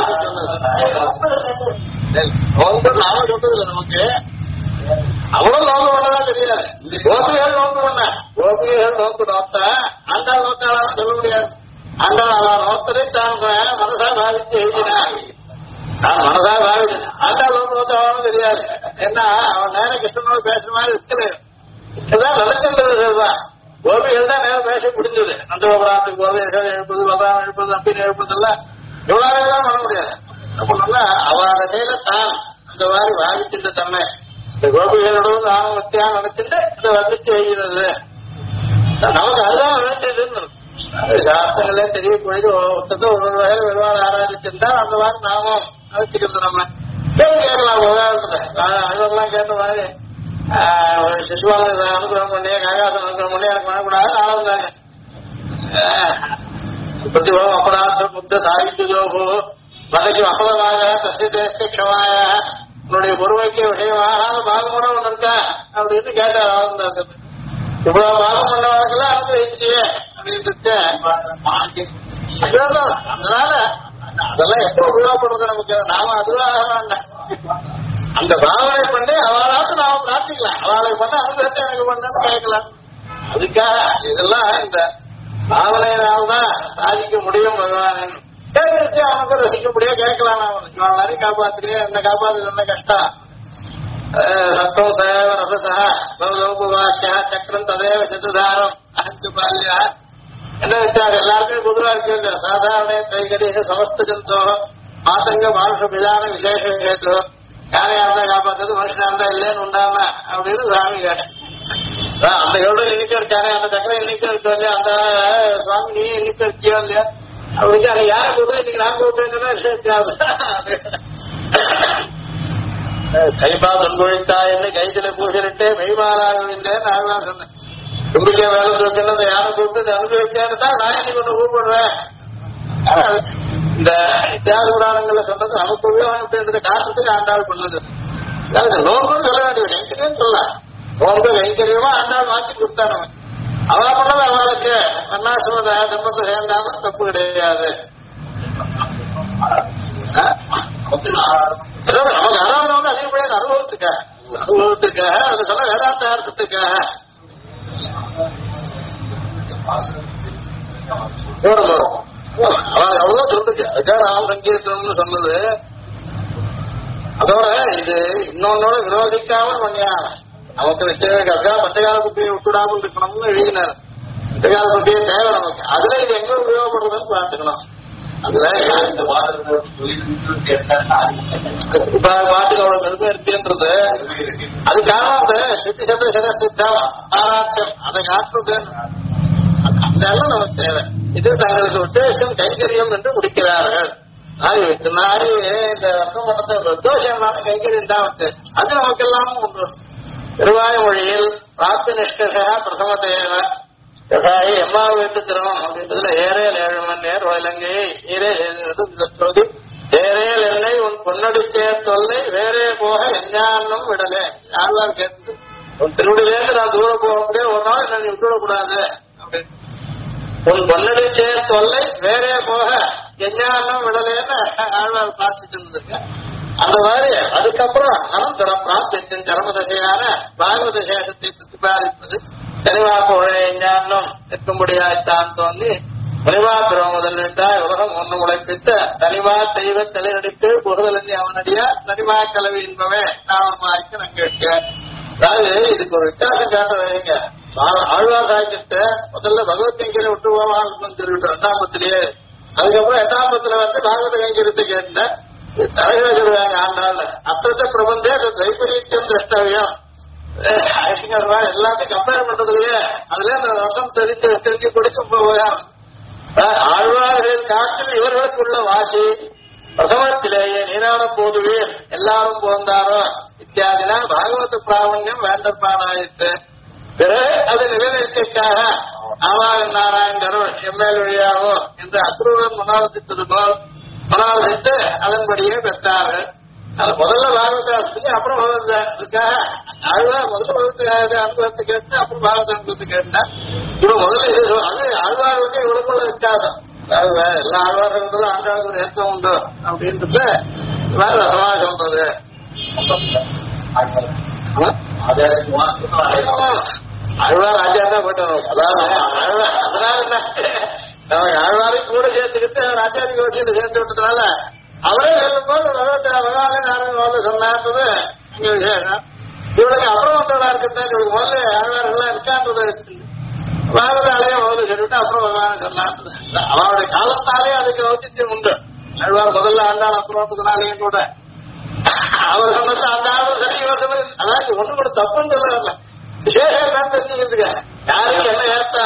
நாம சொல்றது நமக்கு அவ்வளவு நோக்கு பண்ணதான் தெரியாது. கோபிகள் நோக்கு பண்ண கோபிகள் நோக்கு நோத்த ஆண்டாள் நோக்காளர் சொல்ல முடியாது. ஆண்டாள் அவன் நோக்கத்தை தான் மனசா பாவிச்சு எழுதினா நான் மனசா பாவிச்சேன். ஆண்டாள் மூத்தவனும் தெரியாது. ஏன்னா அவன் நேரம் கிருஷ்ணனோட பேசுற மாதிரி இருக்கல. இதான் நினைச்சிருந்தது சரிதான். கோபிகள் தான் நேரம் பேச முடிஞ்சது. அந்த உபராத்துக்கு போது எழுப்பது வதாம் எழுப்பது அப்படின்னு எழுப்பதெல்லாம் இவ்வளவு தான் பண்ண முடியாது. அப்படின்னா அவரோட செயல தான் அந்த மாதிரி வாதிச்சுட்டு தன்மை இந்த கோபிகளோட நானும் வத்தியா நினைச்சிட்டு இந்த வர்ணிச்சு வைக்கிறது நமக்கு அதுதான் வேண்டியதுன்னு சாஸ்திரங்களே தெரிய போயிட்டு ஒருத்தத்தை ஒரு வகையில வருவாங்க ஆராய்ச்சிருந்தா அந்த மாதிரி நாமும் நினைச்சுக்கிறது. நம்ம கேட்கலாம் அதெல்லாம் கேட்ட மாதிரி சிசுவால அனுகிரகம் பண்ணி கைகாசம் அனுகிரகம் பண்ணி எனக்கு பண்ணக்கூடாது ஆளந்தாங்க பிரதிபம் அபராதம் முத்த சாகித்யோகோ வதைக்கும் அப்பதமாக தசிதேஷ்ட க்ஷமாய உன்னுடைய பொறுமைக்கு விஷயமாக பாகம் கூட ஒன்று இருக்கா அப்படின்னு கேட்டார் ஆளந்தாங்க. இவ்வளவு பாகம் பண்ணவர்கள் அனுகிரகிச்சு அப்படின்னு அதனால அதெல்லாம் எப்போ உபயோகப்படுறது நமக்கு நாம அதுவாக வேண்டாம். அந்த பாவனை பண்ணி அவளாத்து நாம பிரார்த்திக்கலாம். அவளை பண்ண அனுகிரகத்தை எனக்கு பண்ணு கேட்கலாம். அதுக்காக இதெல்லாம் இந்த பாவனையினால்தான் சாதிக்க முடியும். பகவான் கேட்டு அவனுக்கு ரசிக்க முடியும் கேட்கலாம். அவன் நிறைய காப்பாத்துறிய என்ன காப்பாத்து என்ன கஷ்டம். சத்தம் சேவ ரசசா வாக்கியா சக்கரம் ததேவ சதுதாரம் அஹஞ்சு பால்யா என்ன வச்சாங்க எல்லாருக்கும் பொதுவா இருக்கு. சாதாரண கைகரீச சமஸ்த ஜந்தோ மாதங்க மானுஷ பிதான விசேஷ கேட்டு யாரையா இருந்தா காப்பாத்துறது மனுஷனா இருந்தா இல்லைன்னு உண்டாம அப்படின்னு சுவாமி கேட்ட அந்த எவ்வளவு எண்ணிக்கை இருக்காரு அந்த சக்கரம் எண்ணிக்கை இருக்கோ இல்லையா அந்த சுவாமி நீ எண்ணிக்கை இருக்கியோ இல்லையா அப்படின்னு அதை யாரை கூட்டு இன்னைக்கு நான் கூப்பிட்டேன்னா கைப்பா தொன்கொழித்தா என்று கைதில பூசலிட்டு மெய்மாறாக நான் சொன்னேன். தும்பிக்கை வேலை தோக்கணும் யாரும் கூப்பிட்டு அனுபவிச்சேன்னு தான் நான் இன்னைக்கு ஒண்ணு கூப்பிடுறேன். இந்த தியாக புராணங்கள்ல சொன்னது நமக்கு உபயோகம்ன்றது காரணத்துக்கு ஆண்டாள் பண்ணது. நோன்புன்னு சொல்ல வேண்டிய கைங்கரியம் சொல்லலாம். நோன்பு கைங்கரியமா ஆண்டாள் மாற்றி கொடுத்தாரு. அவ பண்ணது அவளுக்கு வண்ணாசிரம தர்மத்தை சேர்ந்தாம தப்பு கிடையாது. நமக்கு அதாவது வந்து அதிகப்படியாக அனுபவத்துக்காக அது சொல்ல வேதாந்த அர்த்தத்துக்காக அவன் அவ்வளவு சொல்லிருக்கு. அதுக்காக ராம சங்கீர்த்தனம்னு சொன்னது. அதோட இது இன்னொன்னோட விரோதிக்காமல் பண்ணியா நமக்கு அதுக்காக பச்சைக்கால குட்டியை விட்டுடாமல் இருக்கணும்னு எழுதினார். பச்சைக்கால குட்டியை தேவை நமக்கு. அதுல இது எங்க உபயோகப்படுறதுன்னு பார்த்துக்கணும். அதுல இந்த பாட்டுக்கு அவ்வளவு பெருமை இருக்குன்றது அதுக்காக அந்த சித்தி சத்த சிரசித்தம் ஆராய்ச்சம் அதை காட்டுறது அந்த நமக்கு தேவை. இது தங்களுக்கு உத்தேசம் கைங்கரியம் என்று முடிக்கிறார்கள். நாரி இந்த வர்க்கம் பண்ணத்தை உத்தேசம்னால கைங்கரியம் தான் வந்து அது நமக்கெல்லாம் உண்டு. திருவாய் மொழியில் பிராப்தி நிஷ்கர்ஷா பிரசம தேவை கசாயி எம்மாவு வைத்து திருமணம் அப்படின்றதுல ஏரேல் 7 மணி நேர் இலங்கை ஈரேல் ஏரேல் எண்ணெய் உன் பொன்னடிச்சே தொல்லை வேறே போக எஞ்ஞானம் விடலே. யாரெல்லாம் கேட்டு உன் திருவிடிலேருந்து நான் தூரம் போக முடியாது ஒரு நாள் என்ன நீ விட்டுவிடக்கூடாது அப்படின்னு உன் பொன்னடிச்சே தொல்லை வேறே போக எஞ்ஞானம் விடலேன்னு ஆழ்வார் பார்த்துட்டு இருந்திருக்கேன். அந்த மாதிரி அதுக்கப்புறம் அனந்தரம் பிராப்தியின் சரமதசையான பாகவத சேஷத்தை பிரதிபாதிப்பது தெளிவாக்க உழைய ஞானம் நிற்கும்படியாய்த்தான் தோன்றி முனைவா பிறகு முதலிட்டாய் உலகம் ஒன்று உழைப்பித்த தனிவா தெய்வ தலைநடிப்பு புகழி அவனடியா தனிவா கலவி என்பவே நாமமாய்க்கு நான் கேட்கிறேன். அதாவது இதுக்கு ஒரு வித்தியாசம் காட்ட வைங்க. ஆழ்வார் சாகியத்தை முதல்ல பகவத்கீதை விட்டுருவோம் சொல்லிவிட்டு 2ஆம் பத்திலேயே அதுக்கப்புறம் 8ஆம் பத்துல வந்து பாகவத கைங்கரியத்தை கேட்டேன். தலைவா சொல்லுவாங்க ஆண்டாள் அத்தத்தை பிரபந்தே தைப்பரீத்தியம் திரஷ்டவியம் எல்லாத்தையும் கம்பேர் பண்றதுலயே அதுல அந்த ரசம் தெரிஞ்சு கொடுக்கும் போவான். ஆழ்வார்களின் காட்டில் இவர்களுக்குள்ள வாசி பிரசவத்திலேயே நீராட போதுவீர் எல்லாரும் போந்தாரோ இத்தியாதினா பாகவத பிராவண்யம் வேண்டப்பாடாயிட்டு பிறகு அது நிலைநிறுத்திற்காக ஆவாக நாராயணரும் எம்எல் வழியாவோ என்று அக்ரூரன் மனோதித்தது போல் மனோதித்து அதன்படியே பெற்றார்கள். அது முதல்ல பாகவதாசத்துக்கு அப்புறம் ஆழ்வார் முதல்ல அனுபவத்தை கேட்டு அப்புறம் பாகவத அனுபவத்தை கேட்டேன். இப்ப முதல்ல இது அது ஆழ்வாருக்கு இவளுக்குள்ள வித்தியாசம். எல்லா ஆழ்வார்களும் ஆண்டாளுக்கு ஏற்றம் உண்டு அப்படின்றது வேற ரசமா சொல்றது. ஆழ்வார் ராஜா தான் போயிட்டு அதனால ஆழ்வாரையும் கூட சேர்த்துக்கிட்டு ராஜாதி யோசிச்சு சேர்த்து விட்டதுனால அவரே சொல்லும் போது வந்து சொன்னான்றது இங்க விசேஷம். இவளுக்கு அப்புறம் வந்தவளா இருக்கத்தான் இவளுக்கு முதல்ல ஆழ்வார்கள்லாம் இருக்கான்றதை வாரதாலேயே முதல்ல சொல்லிவிட்டு அப்புறம் பகவான் சொன்னான்றது. அவனுடைய காலத்தாலே அதுக்கு ஔச்சித்யம் உண்டு. ஆழ்வார் முதல்ல ஆண்டாள் அப்புறம் வந்ததுனாலேயும் கூட அவர் சொன்னது அந்த ஆளும் சரி இவர் சொன்னது அதாவது ஒண்ணு கூட தப்புன்னு சொல்ல வரல. விசேஷம் தான் தெரிஞ்சுக்கிறதுக்கு யாருக்கு என்ன ஏத்தா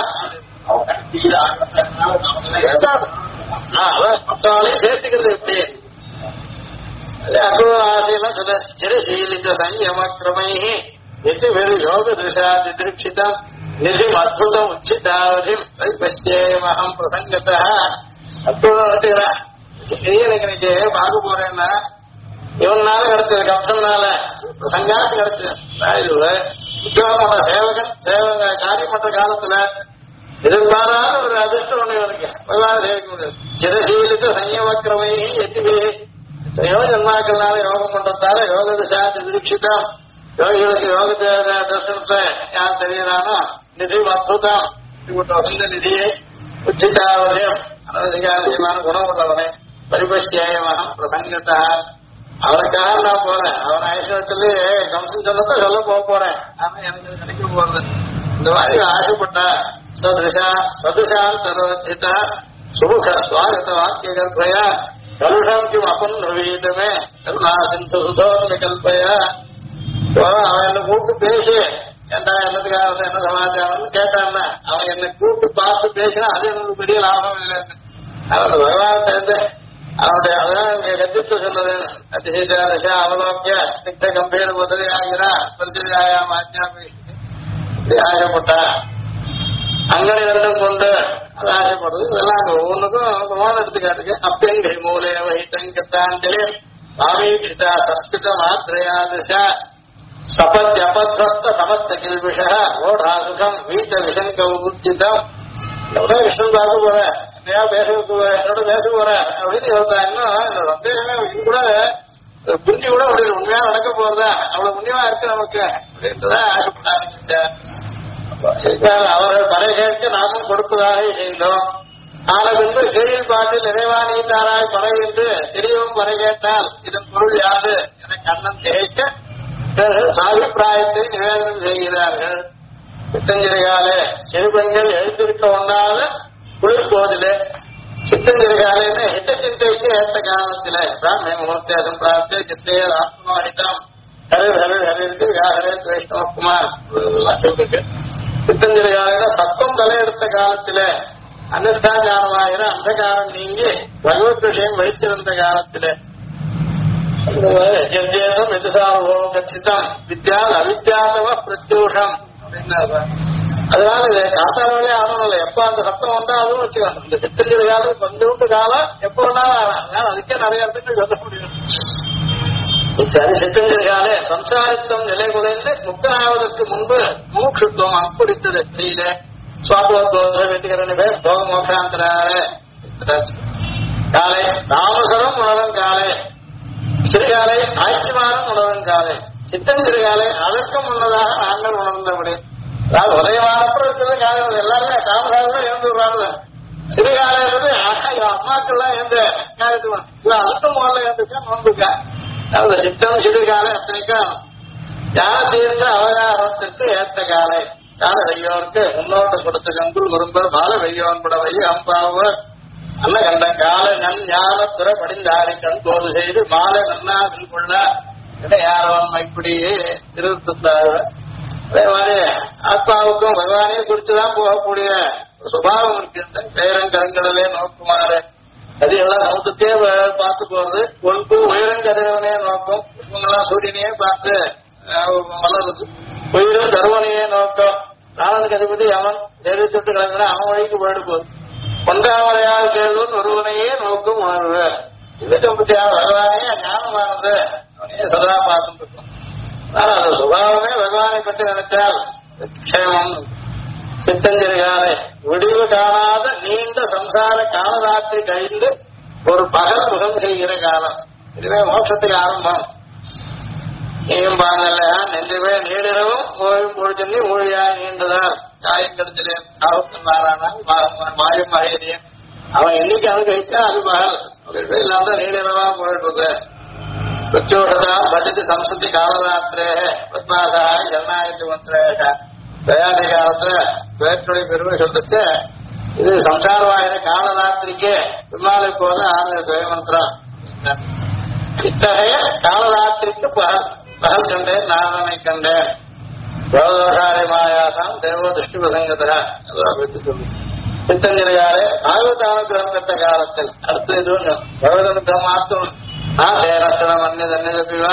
மற்றவங்களையும் சேர்த்துக்கிறது எப்படி அக்ரூர ஆசையெல்லாம் சொல்ல சிறசீலித்த சஞ்சமக்கிரமை எச்சு வெறு யோக திருஷா திதிருட்சிதம் நிதிம் அத்புதம் உச்சிதாவதிம் பசியேமகம் பிரசங்கத்த அக்ரூரா எனக்கு பார்க்க போறேன்னா இவனால கிடைச்சது கம்சனால சங்காத்து கிடைச்சது உத்தியோகமான சேவகன் சேவக காரியம் பண்ற காலத்துல எதிர்பாராத ஒரு அதிர்ஷ்டம் ஒண்ணு இவனுக்கு பகவான் சேவிக்க முடியாது. சிறசீலித்த சஞ்சமக்கிரமை எச்சுவே யோக ஜன்மாக்கள்னால யோகம் பண்றதால யோக திசா நிரீட்சிதம் யோகிகளுக்கு யோக தர்சனத்தை யார் தெரியுறானோ நிதி அற்புதம் வசந்த நிதியை உச்சிதாவரியம் அனதிகாரமான குணம் உள்ளவனை பரிபஷ்டியாயமாக பிரசங்கத்தா அவனுக்காக நான் போறேன். அவன் ஐஸ்வரத்துல கம்சன் சொல்லத்தை சொல்ல போறேன். ஆனா எனக்கு கிடைக்க போறது இந்த மாதிரி ஆசைப்பட்ட சதுஷான் தரோஜிதா சுமுக சுவாகத வாக்கிய கல்பயா கலுஷம் கிம் அப்பன் ரவீதமே கருணா சிந்து சுதோன்னு கல்பயா. அவன் என்ன கூப்பிட்டு பேசி ஏண்டா என்னதுக்காக என்ன சமாச்சாரம்னு கேட்டான்னா அவன் என்னை கூப்பிட்டு பார்த்து பேசினா அது எனக்கு பெரிய லாபம் இல்லை. அவன் பகவான் இருந்து அவனுடைய அதான் கத்தித்து சொன்னது அதிசா திசா அவலோக்கிய சித்த கம்பீர முதலி ஆகிறா பிரதியாயா மாஜாபி ஆசைப்பட்டா அங்கனை ரெண்டும் கொண்டு அது ஆசைப்படுது. இதெல்லாம் அங்க ஒவ்வொன்றுக்கும் பிரமாணம் எடுத்துக்காட்டுக்கு அப்பெங்கை மூலே வகித்தங்கத்தாஞ்சலி ஆமீட்சிதா சஸ்கிருத மாத்திரையா திசா சபத்யபத்வஸ்த சமஸ்த கில்பிஷ ஓடா சுகம் வீட்ட விஷங்க உச்சிதம் எவ்வளவு விஷயம் பார்க்க போற பேசுறதுக்கு என்னோட பேச போற அப்படின்னு யோகா இன்னும் இந்த சந்தேகமே இது கூட புரிஞ்சு கூட முடியல. உண்மையா நடக்க போறதா அவ்வளவு புண்ணியமா இருக்கு நமக்கு அப்படின்றத ஆசைப்பட ஆரம்பிச்சார். அவர்கள் பறை கேட்க நாமும் கொடுப்பதாக செய்தோம். ஆன பின்பு கீழில் பாட்டில் நிறைவா நீந்தாராய் பறை என்று தெரியவும் பறை கேட்டால் இதன் பொருள் யாது என கண்ணன் திகைக்க சாபிப்பிராயத்தை நிவேதனம் செய்கிறார்கள். சித்தஞ்சிறைகாலே சிறுபெண்கள் எழுந்திருக்க ஒண்ணாத குளிர்போதிலே சித்தஞ்சிறைகாலேன்னு ஹிட்ட சிந்தைக்கு ஏற்ற காலத்திலே பிராமி முகூர்த்தேசம் பிராப்திய சித்தையர் ஆத்மாஹிதம் ஹரிர் ஹரிர் ஹரிருக்கு யாரே வைஷ்ணவகுமார் சொல்லிருக்கு. சித்தஞ்சிறைகால சத்தம் தலையெடுத்த காலத்திலே அனுஷ்டாச்சாரமாகிற அந்தகாரம் நீங்கி பகவத் விஷயம் வகிச்சிருந்த காலத்திலே ஜெயம் எதிர்சாரம் கச்சிதம் வித்யால் அவித்யாசவ பிரத்யூஷம் அப்படின்னு. அதனால இது காத்தாலே ஆகணும்ல எப்ப அந்த சத்தம் வந்தா அதுவும் வச்சுக்கணும். இந்த சித்தஞ்சலி காலம் கொஞ்சோண்டு காலம் எப்ப வேணாலும் ஆகலாம். அதுக்கே நிறைய இடத்துக்கு சொல்ல முடியும். சரி சித்தஞ்சலி காலே சம்சாரித்தம் நிலை குறைந்து முக்தனாவதற்கு முன்பு மூக்ஷுத்துவம் அப்புரித்தது ஸ்ரீலே சுவாபோத்வேதிகரணி பேர் போக மோட்சாந்தரார காலை தாமசரம் உணரும் காலை சிறுகாலை ஆட்சிமானம் உணரும் காலை சித்தஞ்சிறுகாலை அதற்கு முன்னதாக நாங்கள் உணர்ந்தபடி அதாவது உதயமானப்பறம் இருக்கிறது காலம் எல்லாருமே தாமசாரம் இருந்து விடுறாங்க. சிறுகாலைன்றது அம்மாக்கள்லாம் எந்த காலத்துக்கு அதுக்கு முதல்ல இருந்துச்சா நோன்புக்கா அதாவது சித்தம் சிறுகாலை அத்தனைக்கும் ஞான தீர்த்த அவகாரத்திற்கு ஏற்ற காலை கால வெய்யோருக்கு முன்னோட்டு கொடுத்த கங்குள் குறும்பர் பால வெய்யோன் பட வைய அம்பாவர் அல்ல கண்ட கால நன் ஞானத்துறை படிந்தாரி கண் போது செய்து மாலை நன்னாவில் கொள்ள யாரும் இப்படியே திருத்தார்கள். அதே மாதிரி ஆத்மாவுக்கும் பகவானே குறிச்சுதான் போகக்கூடிய சுபாவம் இருக்கின்ற பேரங்கரங்களிலே நோக்குமாறு அது எல்லாம் சமுத்திரத்தையே பார்த்து போறது. ஒன்று உயரங்கதிரவனே நோக்கம் புஷ்பங்கள்லாம் சூரியனையே பார்த்து வளருது. உயிரும் தருவனையே நோக்கம் நாளனுக்கு அதிபதி அவன் தெரிவிச்சுட்டு கிளம்பினா அவன் வழிக்கு போயிட்டு போகுது. ஒன்றாமலையாக கேள்வன் ஒருவனையே நோக்கும் உணர்வு இதுக்கு பற்றியா பகவானே ஞானமானது அவனையே சதா பார்த்துட்டு இருக்கும். ஆனா அந்த சுபாவமே பகவானை பற்றி நினைச்சால் க்ஷேமம். சித்தஞ்சரிகாலை விடிவு காணாத நீண்ட சம்சார காலராத்திரி கழிந்து ஒரு பகல் முகம் செய்கிற காலம் இதுவே மோட்சத்துக்கு ஆரம்பம். நீயும் பாங்கல்லையா நெஞ்சுவே நீடிரவும் ஓய்வு பொழுதுன்னி ஊழியாய் நீண்டதால் காயங்கடத்திலே ஆபத்துமாறான மாயம் மகையறிய அவன் என்னைக்கு அனுபவிச்சா அது பகல் இல்லாத நீடிரவா போயிட்டு பிரத்யோஷதா பஜதி சம்ஸ்கிருதி காலராத்திரே பத்மாசாய ஜனநாயக மந்திரேஷ தயாதி காலத்துல வேற்றுடைய பெருமை சொல்லிச்சு. இது சம்சாரவாயின காலராத்திரிக்கே பெருமாளை போல ஆனந்த துவயமந்திரம். இத்தகைய காலராத்திரிக்கு பகல் கண்டேன் நாரணனை கண்டேன் பரதோஷாரி மாயாசாம் தேவோ திருஷ்டி பிரசங்கதா சித்தஞ்சலியாரே பாகவதானுகிரகம் பெற்ற காலத்தில் அடுத்து இது பகவதனுகிரகம் மாற்றும் சேரஸ்தனம் அந்நியதன்னிதப்பிவா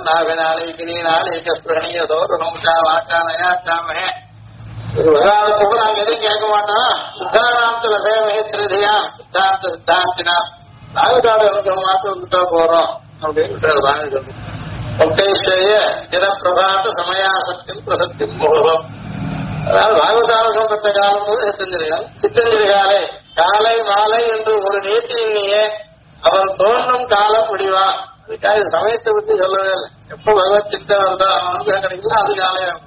தன்னாபினாலீகிரீனாலீகஸ்பிரணீய சோரணமுஷா வாக்கா நயாச்சாமஹே. பகவானுக்கு நாங்க எதுவும் கேட்க மாட்டோம். சுத்தானாந்த லபேமஹே ஸ்ரீதியா சித்தாந்த சித்தாந்தினா பாகவதான அனுகிரகம் மாற்றம் வந்துட்டா போறோம் அப்படின்னு சார் வாங்கி சொல்லி முக்தேஸ்வரிய தினப்பிரபாத சமயாசத்தில் பிரசக்தி முகம். அதாவது பாகவதானுகிரகம் பெற்ற காலம் போது சித்தஞ்சலிகள். சித்தஞ்சலிகாலை காலை மாலை என்று ஒரு நீட்டியே அவன் தோன்றும் காலம் முடிவா. அதுக்காக சமயத்தை பற்றி சொல்லவே இல்லை. எப்ப பகவத் சிந்தை வருதோ அவன் அனுகிரகம் கிடைக்கல அது காலையாகும்.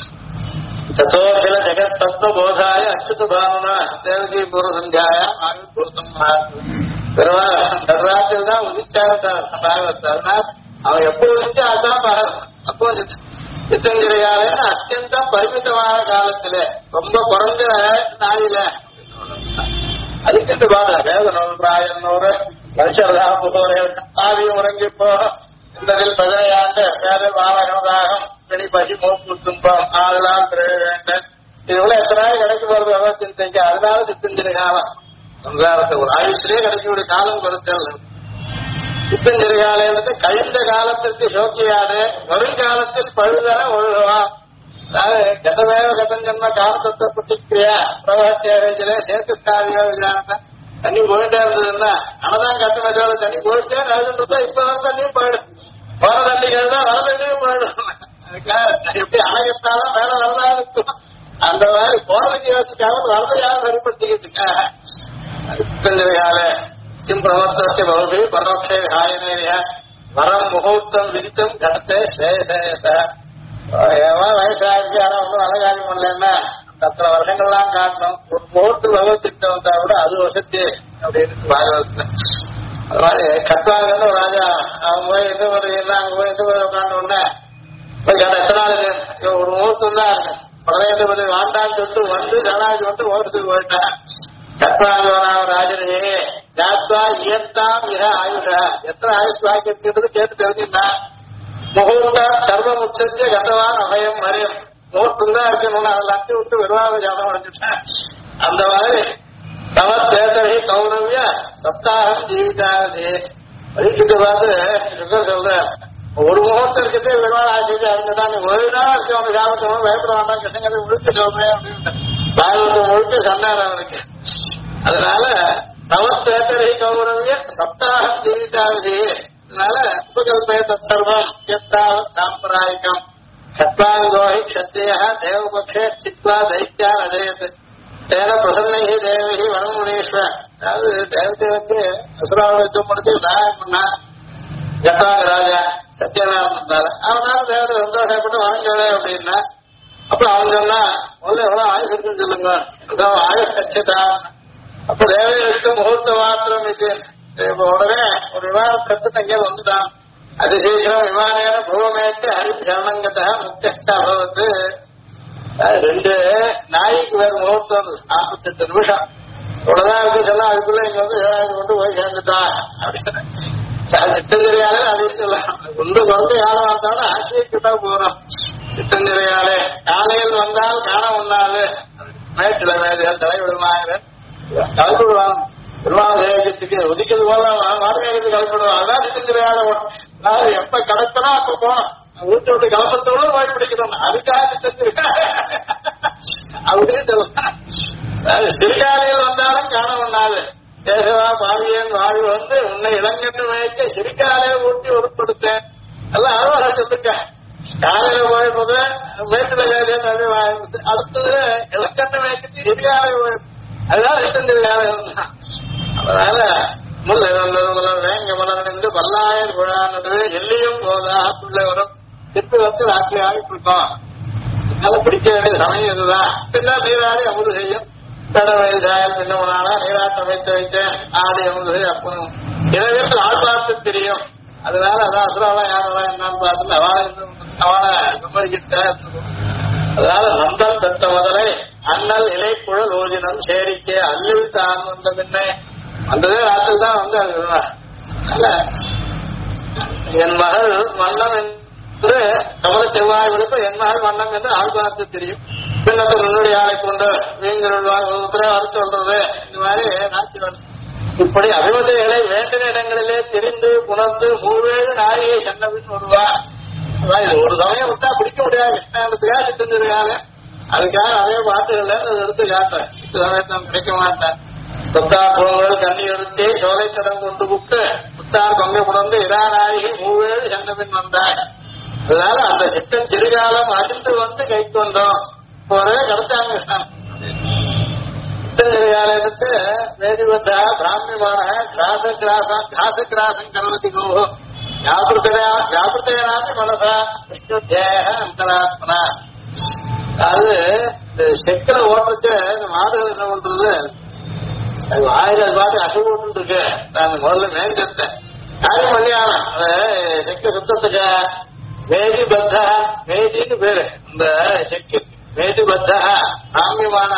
சத்தோகில ஜெகத் தத்துவ போதாய அச்சுத பாவனா தேவகி பூர்வ சந்தியாய ஆயுர்பூர்த்தம் நடராஜில் தான் உதிச்சாட்டார் பாகவத். அதனால் அவன் எப்போ உதிச்சா அதான் பாகம். அப்போ சித்தஞ்சலியால அத்தியந்தம் பரிமிதமான காலத்திலே ரொம்ப குறைஞ்ச நாளில அதுக்கிட்டு பாட வேதனோரு வருஷம் உறங்கிப்போ என்பதில் 17 ஆண்டு வேறு வாழகனதாகம் பிணி பசி மூப்பு துன்பம் ஆதலால் பிறகு வேண்டும். இதுல எத்தனை நாள் கிடைக்க போறது அதான் சிந்தைக்கு. அதனால சித்தஞ்சலி காலம் சம்சாரத்தை ஒரு ஆயுஷ்லேயே கிடைக்கக்கூடிய காலம் கருத்தல். சித்தஞ்சலி காலம் கழிந்த காலத்திற்கு சோக்கியாது வருங்காலத்தில் பழுதர ஒழுகுவான். அதாவது கதவேவ கதஞ்சன்ம காலத்தத்தை பிரதிக்கிரியா பிரபத்தியாரே சேர்க்காரியோ விஜயானத்தை தண்ணி போயிட்டே இருந்ததுன்னா அனதான் கட்ட மெதுவாக தண்ணி போயிட்டே இருந்தா இப்ப தண்ணியும் போயிடும். போற தண்ணிகள் தான் வர தண்ணியும் போயிடும். எப்படி அணைகட்டாலும் வேலை நல்லா இருக்கும். அந்த மாதிரி போறதுக்கு யோசிக்காம வரதையாக சரிப்படுத்திக்கிட்டு இருக்காங்க. கிம் பிரவர்த்தஸ்ய பவதி பரோட்சே விஹாயனேய வரம் முகூர்த்தம் விதித்தம் கடத்தே ஸ்ரேயசேயத. எவன் வயசாயிருக்கு ஆனா ஒன்றும் அழகாரி பண்ணலன்னா அத்தனை வருஷங்கள்லாம் காட்டணும். ஒரு முகூர்த்த பகவத் திட்டம் வந்தா கூட அது வசதி அப்படின்னு பாகவத்துல. அது மாதிரி கட்வாங்கன்னு ஒரு ராஜா அவங்க போய் எந்த முறையில அங்க போய் எந்த முறை உட்காந்து போய் கேட்ட எத்தனை நாள் ஒரு முகூர்த்தம் தான் இருக்கு உடனே எந்த வாண்டான்னு சொல்லிட்டு வந்து ஜனாதி வந்து முகூர்த்தத்துக்கு போயிட்டான். கட்வாங்கவனாவ ராஜனையே ஜாத்வா இயத்தாம் மிக ஆயுஷா எத்தனை ஆயுஷ் வாக்கியது கேட்டு தெரிஞ்சுட்டா. முகூர்த்தம் சர்வம் உச்சரிச்சு கட்டவான் அபயம் மரியம் முகூர்த்தம் தான் இருக்கணும். அதை லட்சி விட்டு விருவாக ஜாதம் அடைஞ்சிட்டேன். அந்த மாதிரி தவத்தேத்தரை கௌரவிய சப்தாகம் ஜீவிதாதி பரீட்சித்து பார்த்து சுகர் சொல்ற ஒரு முகூர்த்தம் இருக்கிறதே விருவாள் ஆசிச்சு அறிஞ்சுதான் ஒரு நாள் இருக்கு அவனுக்கு ஜாபத்தவனும் பயப்பட வேண்டாம் கிருஷ்ணங்கதை முழுக்க சொல்றேன் அப்படின்னு பாகவத்தை முழுக்க சொன்னார் அவனுக்கு. அதனால தவத்தேத்தரை கௌரவிய சப்தாகம் ஜீவிதாதி. அதனால உபகல்பே தற்சர்வம் எத்தாவது சாம்பிராயிகம் கட்வாங்கோஹி க்ஷத்ரிய தேவபக்ஷே ஸ்தித்வா தைத்யா அஜயத் தேன பிரசன்னை தேவி வனமுனீஸ்வர. அதாவது தேவதேவத்து அசுராவளத்தை முடிச்சு நாயம் பண்ணா கட்வாங்க ராஜா சத்யநாராயணன் இருந்தாரு. அவனால தேவதை சந்தோஷப்பட்டு வணங்கவே அப்படின்னா அப்புறம் அவங்க சொன்னா முதல்ல எவ்வளவு ஆயுஷ் இருக்குன்னு சொல்லுங்க ஆயுஷ் கட்சிதா. அப்ப தேவையை எடுத்து முகூர்த்த மாத்திரம் இது உடனே ஒரு விமானம் கருத்து அங்கே வந்துட்டான். அது சீக்கிரம் விமானேன பூமேட்டு ஹரிசரணங்கத முக்கியஸ்தாபவத்து. 2 நாய்க்கு வேறு முகூர்த்தம் 48 நிமிஷம் இவ்வளவுதான் இருக்கு சொன்னா அதுக்குள்ள இங்க வந்து 7,000 கொண்டு போய் சேர்ந்துட்டான் அப்படின்னு சித்தஞ்சலியாலே அது இருக்கலாம். கொண்டு வந்து யாரும் வந்தாலும் ஆச்சரியக்கிட்டா போறோம். சித்தஞ்சலியாலே காலையில் வந்தால் காண ஒண்ணாது மேட்டில வேதியால் தலைவிடுமாயிர கலப்பிடுவாங்க. திருவாதேகத்துக்கு ஒதுக்கிறது போல மாதவேகத்துக்கு கலப்பிடுவாங்க. அதான் சித்தஞ்சலியால எப்ப கிடக்கணும் அப்ப போனோம். வீட்டு விட்டு கிளம்பத்தோட போய் பிடிக்கணும். அதுக்காக சித்தஞ்சலியா அப்படின்னு சொல்லலாம். சிறுகாலையில் வந்தாலும் காண ஒண்ணாது கேசவா பாவியன் வாழ்வு வந்து உன்னை இளங்கன்று வைக்க சிறுகாலையை ஊட்டி உருப்படுத்தேன் எல்லாம் அறுவடை சொல்லிருக்க. காலையில போய் போது மேட்டுல வேலையை அடுத்தது இளக்கண்ணு வைக்கிறது சிறுகாலை அதுதான் சித்தஞ்சலியால இருந்தான். அதனால வேங்க மலர் என்று பல்லாயிரம் குழானது எல்லையும் போதா பிள்ளை வரும் திருப்பி வந்து ராத்திரி ஆகிட்டு இருக்கோம். அதனால பிடிக்க வேண்டிய சமயம் இதுதான். பின்னால் நீராடி அமுது செய்யும் கடவுளை சாயல் பின்னமுனால நீராட்டம் வைத்து வைத்தேன் ஆடி அமுது அப்பனும் இரவில் ஆள் பார்த்து தெரியும் அதனால அதான் அசுராவா யாரா என்னன்னு பார்த்து அவளை சம்மதிக்கிட்ட. அதனால நந்தன் பெற்ற முதலை அண்ணல் இலைக்குழல் ஓதினம் சேரிக்கே அல்லில் தான் வந்த பின்ன வந்ததே ராத்திரி தான் வந்து அது என் மகள் மன்னம் என்று கமல செவ்வாய் விழுப்பு என் மகள் மன்னம் என்று ஆழ்வார்த்து தெரியும். பின்னத்தில் முன்னுடைய ஆளை கொண்டு வீங்கருள்வார் அறுத்து சொல்றது இந்த மாதிரி நாட்கள் இப்படி அபிமதிகளை வேண்டின இடங்களிலே தெரிந்து புணர்ந்து மூவேழு நாயை சென்னபின் வருவார். இது ஒரு சமயம் விட்டா பிடிக்க முடியாது. கிருஷ்ணாண்டத்துக்காக சித்தஞ்சிருக்காங்க, அதுக்காக நிறைய பாட்டுகள்ல எடுத்து காட்டேன். இந்த சமயத்தான் கிடைக்க மாட்டேன். தொத்தார் புலங்கள் கண்ணி எடுத்து சோலை கடன் கொண்டு விட்டு புத்தார் கொங்கை புணர்ந்து இராநாயகி மூவேழு சென்னபின் வந்தார். அதனால அந்த சித்தன் சிறுகாலம் அறிந்து வந்து கை கொண்டோம் போறவே கிடைச்சாங்க கிருஷ்ணன். சித்தஞ்சிறுகாலத்து வேதிபத்தா பிராமியமான கிராசகிராசம் கருவதி கோ வியாபிருத்தேனாமி மனசா விஷ்ணு தேக அந்தராத்மனா. அது செக்கர ஓட்டுறது இந்த மாடுகள் என்ன பண்றது, அது வாயில அது பாட்டு அசைவு ஓட்டு இருக்கு. நான் முதல்ல மேஞ்சேன் காரியம் பண்ணியான செக்க சுத்தத்துக்கு வேதி பத்தா வேதின்னு பேரு. இந்த செக்கு வேதி பத்தா பிராமியமான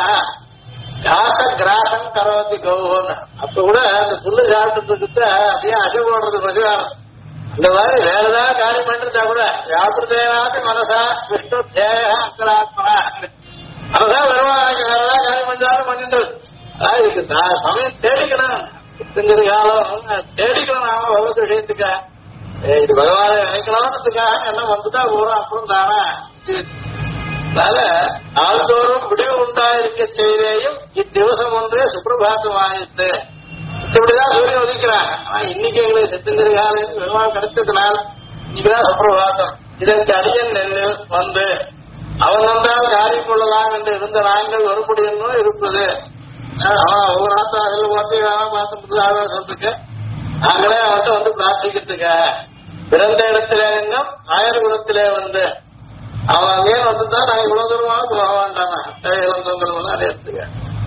கிராசம் கரவத்தி கௌன்னு. அப்ப கூட அந்த புல்லு சாப்பிட்டு அப்படியே அசைவு ஓடுறது பசுவாரம். இந்த மாதிரி வேற ஏதாவது காரியம் பண்ணிருந்தா கூட வியாபிருத்தேனாமி மனசா விஷ்ணு தேக அந்தராத்மனா மனசா வருவாங்க. வேற ஏதாவது காரியம் பண்ணாலும் பண்ணிட்டு இதுக்கு சமயம் தேடிக்கணும். சித்தஞ்சரி காலம் தேடிக்கணும். நாம பகவத் விஷயத்துக்க இது பகவான நினைக்கணும்ன்றதுக்காக எல்லாம் வந்துட்டா போறோம். அப்புறம் தானே அதனால நாள்தோறும் விடிவு உண்டாயிருக்க செய்தேயும் இத்திவசம் ஒன்றே சுப்பிரபாத்தம் ஆயிட்டு. இப்படிதான் சூரியன் உதிக்கிறாங்க. ஆனா இன்னைக்கு எங்களுக்கு சித்தஞ்சரி காலம் பெருமாள் கிடைச்சதுனால இன்னைக்குதான் சுப்பிரபாத்தம். இதற்கு அடியன் நெல்லில் வந்து அவன் வந்தால் காரியம் கொள்ளலாம் என்று இருந்த நாங்கள் ஒருபடி என்னும் இருப்பது. ஒவ்வொரு ஆத்தாவில் பார்த்து சொல்றதுக்கு நாங்களே அவன்கிட்ட வந்து பிரார்த்திக்கிறதுக்கு பிறந்த இடத்திலே இன்னும் ஆயிரகுலத்திலே வந்து அவன் அங்கே வந்துதான் நாங்க இவ்வளவு தூரமாக போக வேண்டாம். இளந்தவங்கள் அடையறதுக்கு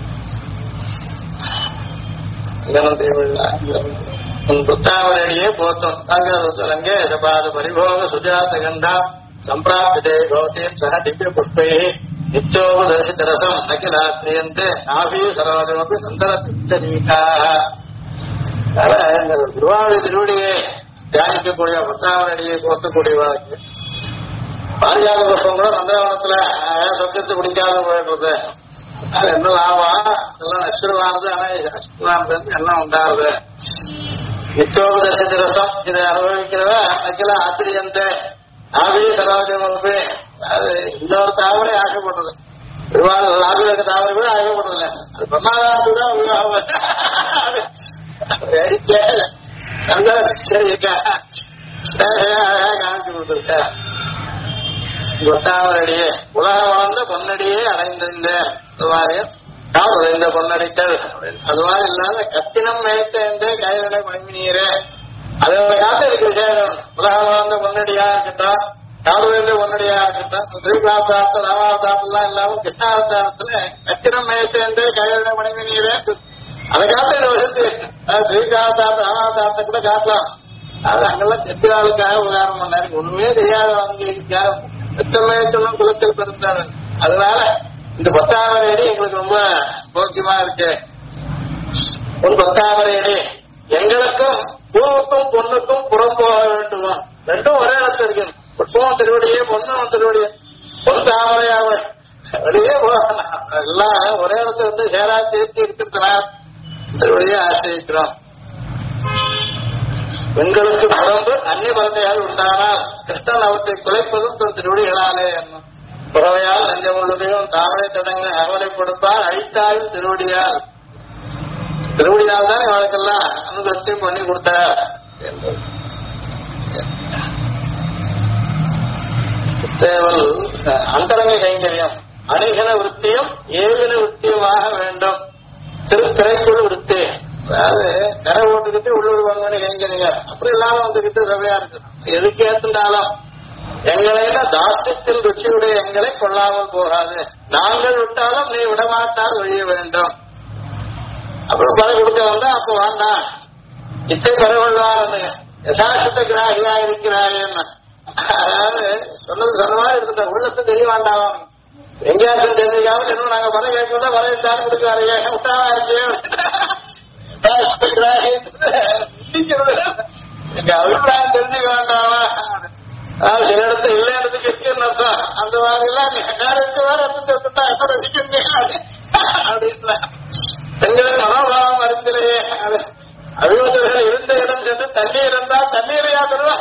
புத்தாவரடியே போத்தோம். ரங்கே சபாத பரிபோக சுஜாத கந்தா சம்பிராப்தே பவதீம் சக திவ்ய புஷ்பை நிச்சோபதர்சித ரசம் நகிலாத்ரியந்தே நாபி சரோஜமபி நந்தரீகாக. குருவாவுடைய திருவடியை தியானிக்கக்கூடிய புத்தாவரடியை போத்தக்கூடியவர்களுக்கு பாரிஜாத புஷ்பம் கூட நந்தவனத்துல சொர்க்கத்தை பிடிக்காத போயிடுறது. அது என்ன லாபம்? எல்லாம் அஸ்வரமானது. ஆனா அஸ்வரமானது எல்லாம் உண்டாருது. நிச்சயோபதர்சித ரசம் இதை அனுபவிக்கிறவ நக்கில ஆத்திரியந்தே நாபி சரோஜமபி. அது இன்னொரு தாவரை ஆசைப்படுறது. பெருமாள் லாபிக தாவரை கூட ஆசைப்படுறதில்ல. அது பிரமாதாரத்துதான் உபயோகம். காமிச்சு கொடுத்துருக்க கொத்தாவரடியே உலக வாழ்ந்த பொன்னடியே அடைந்திருந்தேன். இந்த பொன்னடித்தல் அது மாதிரி இல்லாத கத்தினம் மேய்த்த என்றே கைவிட மணிநீரே அதோட காத்து இருக்கு விஜயம். உலக வாழ்ந்த பொன்னடியா இருக்கட்டும், காவலேந்த பொன்னடியா இருக்கட்டும், திருவிழாவதாரத்தை ராமாவதாரத்தெல்லாம் இல்லாம கிருஷ்ணாவதாரத்துல கத்தினம் மேய்த்த என்றே கைவிட மணிநீரே அதை காத்த இந்த வருஷத்து திருவிழாவதாரத்தை ராமாவதாரத்தை கூட காட்டலாம். அது அங்கெல்லாம் செத்திராளுக்காக உதாரணம் பண்ணாரு. ஒண்ணுமே தெரியாத அவங்களுக்காக எத்தமேத்தலும் குலத்தில் பிறந்தாரு. அதனால இந்த பத்தாவரையடி எங்களுக்கு ரொம்ப போக்கியமா இருக்கு. ஒரு பத்தாவரையடி எங்களுக்கும் பூவுக்கும் பொண்ணுக்கும் புறம் போக வேண்டுமா? ரெண்டும் ஒரே இடத்துல இருக்கு. புஷ்பம் திருவடியே பொண்ணும் திருவடியே பொன் தாமரையாக வெளியே போகலாம். எல்லாம் ஒரே இடத்துல வந்து சேரா சேர்த்து இருக்கிறதுனால திருவடியே ஆசிரியிக்கிறோம். பெண்களுக்கு புறம்பு அந்நிய பரந்தையால் உண்டானால் கிருஷ்ணன் அவற்றை குலைப்பதும் திருவடிகளாலே என்னும் புறவையால் நெஞ்சமுள்ளதையும் தாமரை தடங்க அவலைப்படுப்பால் அழித்தாலும் திருவடியால் தான் இவளுக்கெல்லாம் அனுபவத்தையும் பண்ணி கொடுத்தார். அந்தரங்க கைங்கரியம் அணிகன விருத்தியும் ஏவின விருத்தியுமாக வேண்டும். திரைக்குழு விருத்தி அதாவது கரை ஓட்டுக்கிட்டு உள்ளூர் வாங்க கைங்கரிங்க அப்படி இல்லாம வந்துகிட்டு சபையா இருக்கு. எதுக்கு ஏத்துண்டாலும் எங்களைனா தாசியத்தில் ருச்சியுடைய எங்களை கொள்ளாமல் போகாது. நாங்கள் விட்டாலும் நீ விடமாட்டால் ஒழிய வேண்டும். அப்புறம் பறை கொடுக்க வந்தா அப்ப வேண்டாம் இத்தை பறை கொள்வார் யசாசத்த கிராகியா இருக்கிறாயேன்னா அதாவது சொன்னது சொன்ன மாதிரி இருந்த உள்ளத்தை தெரிய வேண்டாம் எங்கேயாச்சும் தெரிஞ்சுக்காம இன்னும் நாங்க வர கேட்கிறதா வர தாரம் கொடுக்காரு விட்டாவா இருக்கு எங்க அபிப்பிராயம் தெரிஞ்சுக்க வேண்டாமா சில இடத்துல இல்ல இடத்துக்கு இருக்குன்னு அர்த்தம் அந்த மாதிரி எல்லாம் நேரத்துக்கு வேற எடுத்துட்டா எப்ப ரசிக்க அப்படின்னா பெண்களுக்கு மனோபாவம் அறிந்திலேயே அபிமத்தர்கள் இருந்த இடம் சென்று தண்ணீர் இருந்தா தண்ணீரையா தருவா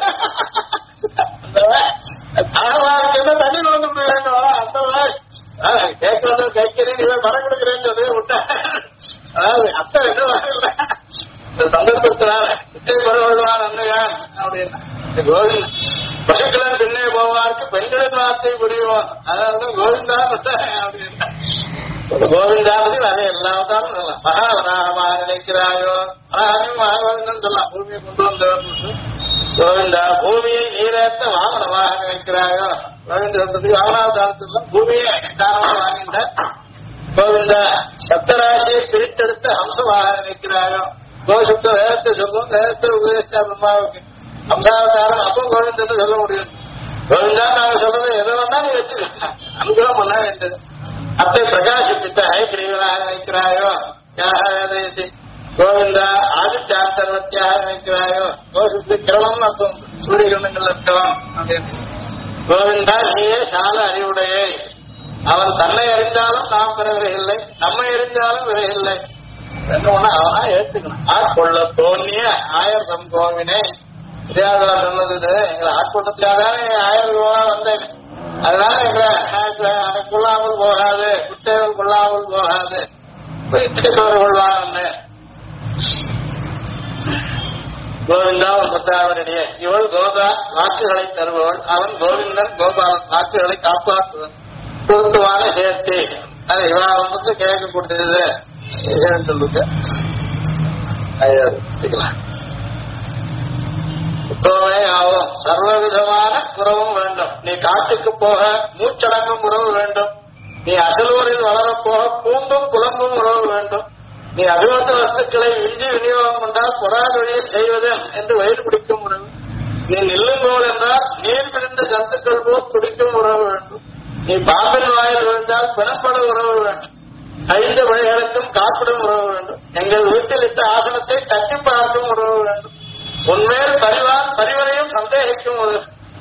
தண்ணீர் வந்து வேண்டும் அந்த மாதிரி கேட்கறது கைக்கிறேன் இவன் மரம் கொடுக்கிறேன்னு சொல்லி விட்டா அதாவது அர்த்தம் என்ன இல்ல இந்த சந்தர்ப்பத்தினால விட்டை பரவல்வான் அன்னையான் அப்படின்னா கோவிந்த் பசுக்களின் பின்னே போவார்க்கு பெண்களின் வார்த்தை புரியும் அதாவது கோவிந்தா அப்படின்னா கோவிந்தாவது அதை எல்லாத்தாலும் சொல்லலாம் மகாவராகமா நினைக்கிறாயோ மகாவரன் சொல்லலாம் பூமியை கொண்டு வந்தவர் கோவிந்தா பூமியை நீரேற்ற வாகனமாக நினைக்கிறாயோ கோவிந்தத்துக்கு வாகனாவதாரத்துல பூமியை காரணமாக வாங்கின்ற கோவிந்தா சப்தராசியை பிரித்தெடுத்த ஹம்சமாக நினைக்கிறாயோ கோசுத்த வேதத்தை சொல்லும் வேதத்தை உபதேசிச்சா பிரம்மாவுக்கு ஹம்சாவதாரம் அப்போ கோவிந்தன்னு சொல்ல முடியும் கோவிந்தா நாங்க சொல்றது எதை வேணா நீ வச்சுக்கலாம் அனுகிரகம் பண்ண வேண்டியது அத்தை பிரகாசிப்பித்த ஹைகிரீவனாக நினைக்கிறாயோ யாக வேதயதி கோவிந்தா ஆதித்யார்த்தர்வத்தியாக நினைக்கிறாயோ கோசுத்து கிரமம் அர்த்தம் சூரிய கிரணங்கள் இருக்கலாம் அப்படின்னு கோவிந்தா நீயே சால அறிவுடையே அவன் தன்னை அறிந்தாலும் நாம் பெறவில்லை நம்மை அறிந்தாலும் விரையில்லை அவனா ஏற்றுக்கணும் ஆட்கொள்ள தோன்றிய ஆயிரம் கோவினே வித்யாதரா சொன்னது எங்களை ஆட்கொண்டதுக்காகதானே 1000 ரூபா வந்தேன் அதனால எங்களை கொள்ளாமல் போகாது குட்டைகள் கொள்ளாமல் போகாது கொள்வாங்க கோவிந்தா முத்தாவரடியே இவள் கோதா வாக்குகளை தருபவள் அவன் கோவிந்தன் கோபாலன் வாக்குகளை காப்பாற்றுவன் பொருத்துவான சேர்த்தி அது இவா வந்து கேட்கக்கூடியது சொல்லுங்க புத்தகமே ஆகும் சர்வவிதமான உறவும் வேண்டும் நீ காட்டுக்கு போக மூச்சடங்கும் உறவு வேண்டும் நீ அசலூரில் வளரப்போக பூண்டும் புலம்பும் உறவு வேண்டும் நீ அபிமத்த வஸ்துக்களை விஞ்சி விநியோகம் கொண்டால் பொறாதொழியில் செய்வது என்று வயிறு பிடிக்கும் உறவு நீ நில்லுங்கோல் என்றால் நீர் பிடிந்த ஜந்துக்கள் போல் துடிக்கும் உறவு வேண்டும் நீ பாம்பின் வாயில் விழுந்தால் பிணப்பட உறவு வேண்டும் 5 வழிகளுக்கும் காப்பிடும் உறவு வேண்டும் எங்கள் வீட்டில் இட்ட ஆசனத்தை தட்டி பார்க்கும் உறவு வேண்டும் உண்மையில் பரிவரையும் சந்தேகிக்கும் ஒரு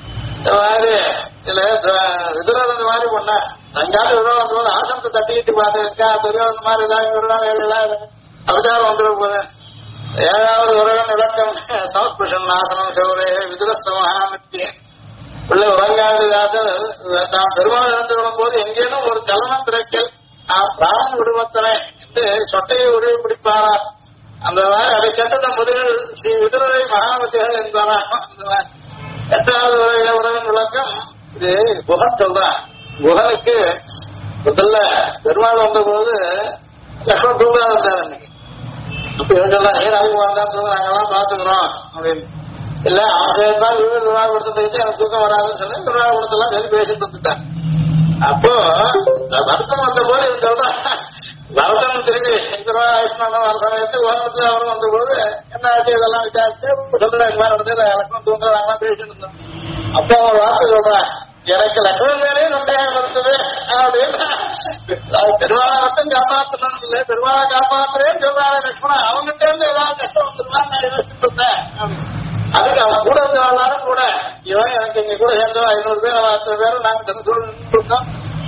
மாதிரி இதுல விதுரர் அந்த மாதிரி பண்ண தங்கால விரோதம் ஆசனத்தை தட்டிக்கிட்டு பார்த்துருக்கா துரியோதன மாதிரி ஏதாவது அபிச்சாரம் வந்துட போது 7வது உலகம் விளக்கம் சமஸ்பிருஷன் ஆசனம் சிவரே விதுரஸ்தமஹாமித்யே உள்ள உறங்காத தாசர் தாம் பெருமாள் இறந்து போது எங்கேனும் ஒரு சலனம் பிறக்கல் பிராணன் விடுமத்தனை என்று சொட்டையை உருவி பிடிப்பாரா அந்த மாதிரி அதை கண்டு முதலில் ஸ்ரீ விதுரரை மகாமதிகள் என்பாரா அந்த 8வது உலகம் விளக்கம் இது குகன் சொல்றான் குகனுக்கு முதல்ல பெருமாள் வந்த போது லக்ஷ்மண தூங்கா இருந்தார் அன்னைக்கு அப்ப இவங்கெல்லாம் ஏன் அதிகம் வந்தான்னு நாங்கெல்லாம் பாத்துக்கிறோம் அப்படின்னு இல்ல அவன் வீடு விழாவை கொடுத்து எனக்கு தூக்கம் வராதுன்னு சொல்லி விழாவை கொடுத்தெல்லாம் சொல்லி பேசிட்டு வந்துட்டான் அப்போ வருத்தம் வந்த போது இவன் சொல்றான் வரதம் திரும்பி ஆயுஷ்மானம் வர சமயத்து உலகத்துல அவரும் வந்த போது என்ன ஆச்சு இதெல்லாம் விசாரிச்சு சொல்ற இந்த மாதிரி வந்து லக்ஷ்மண் தூங்குறாங்க பேசிட்டு இருந்தோம் அப்போ அவன் வார்த்தை சொல்றான் எனக்கு லக்ஷ்மண் மேலே சந்தேகம் இருந்தது அப்படின்னு பெருமாளை மட்டும் காப்பாற்றணும் இல்லை பெருமாளை காப்பாத்துறேன்னு சொல்றாரு லக்ஷ்மணன் அவங்ககிட்ட இருந்து ஏதாவது கஷ்டம் வந்துருவான்னு நான் யோசிச்சுட்டு இருந்தேன் அதுக்கு அவன் கூட இருந்து வாழ்ந்தாலும் கூட இவன் எனக்கு இங்க கூட சேர்ந்தோம் 500 பேர் 10 பேரும் நாங்க தெரிஞ்சோம்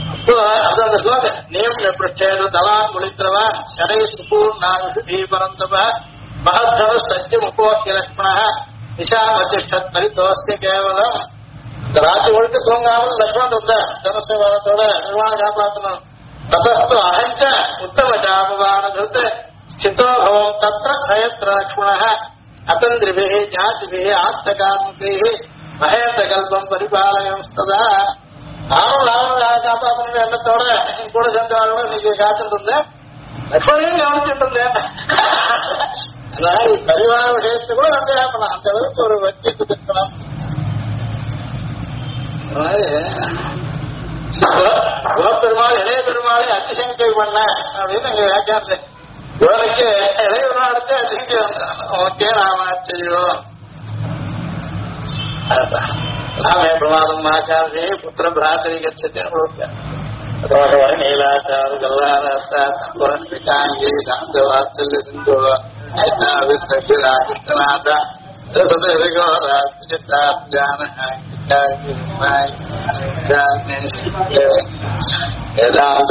அது அந்த ஸ்லோகம் நியம் எப்படிச்சேது தலான் ஒளித்திரவா சடை சுப்பூர் நாவி பரந்தவ மகத்தவ சத்தியம் உபோக்கிய லக்ஷ்மண நிஷாமதிஷ்டத் பரிதோஸ்ய கேவலம் இந்த ராத்திரி ஒழுக்க தூங்காமல் லக்ஷ்மணன் வந்த தனசேவாதத்தோட நிர்வாண காப்பாற்றணும் ததஸ்து அகஞ்ச உத்தம ஜாபவான கிருத் ஸ்திதோபவம் தத்ர சயத்ர லக்ஷ்மண அத்தந்திரிபி ஜாதிபி ஆத்மகாத்மகை மகேந்த கல்பம் பரிபாலயம் சதா நானும் காப்பாற்றணும் எண்ணத்தோட கூட சேர்ந்தவாளோட இன்னைக்கு காத்துட்டு இருந்தேன் லக்ஷ்மணையும் கவனிச்சுட்டு இருந்தேன் பரிவார விஷயத்தை கூட சந்தேகம் அந்த அளவுக்கு ஒரு வச்சிட்டு இருக்கணும் பெருமாள் இளைய பெருமாளை அதிசங்கை பண்ண அப்படின்னு எங்க வியாக்கியானது இவனுக்கு இளைய பெருமாளுக்கு அதிசயம் ஓகே நாம செய்வோம் ನಾಮೇ ಪ್ರಮಾದಂ ಆಚಾರ್ಯೇ ಪುತ್ರ ಭ್ರಾತರಿ ಗಚ್ಚತೆ ನೀಲಾಚಾರ ಗಲ್ಲಾರಾಂಗಿ ವಾತ್ಸಲ್ಯ ಸಿಂಧು ಕೃಷ್ಣನಾಥ ವೇದಾಂತ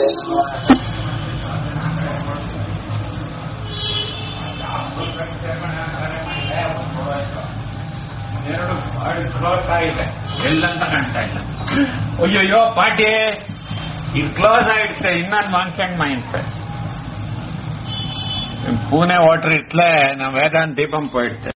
ಎಲ್ಲಂತ ಕಾಣ್ತಾ ಇಲ್ಲ. ಅಯ್ಯೋಯ್ಯೋ ಪಾಟಿ ಇದು ಕ್ಲೋಸ್ ಆಗಿರುತ್ತೆ, ಇನ್ನೊಂದು ಮಾನ್ಸೆಂಡ್ ಮೈನ್ಸ್ ಪೂನೆ ವಾಟರ್ ಇಟ್ಲೆ ನಾವು ವೇದಾಂತ ದೀಪಂ போயிடுச்சு.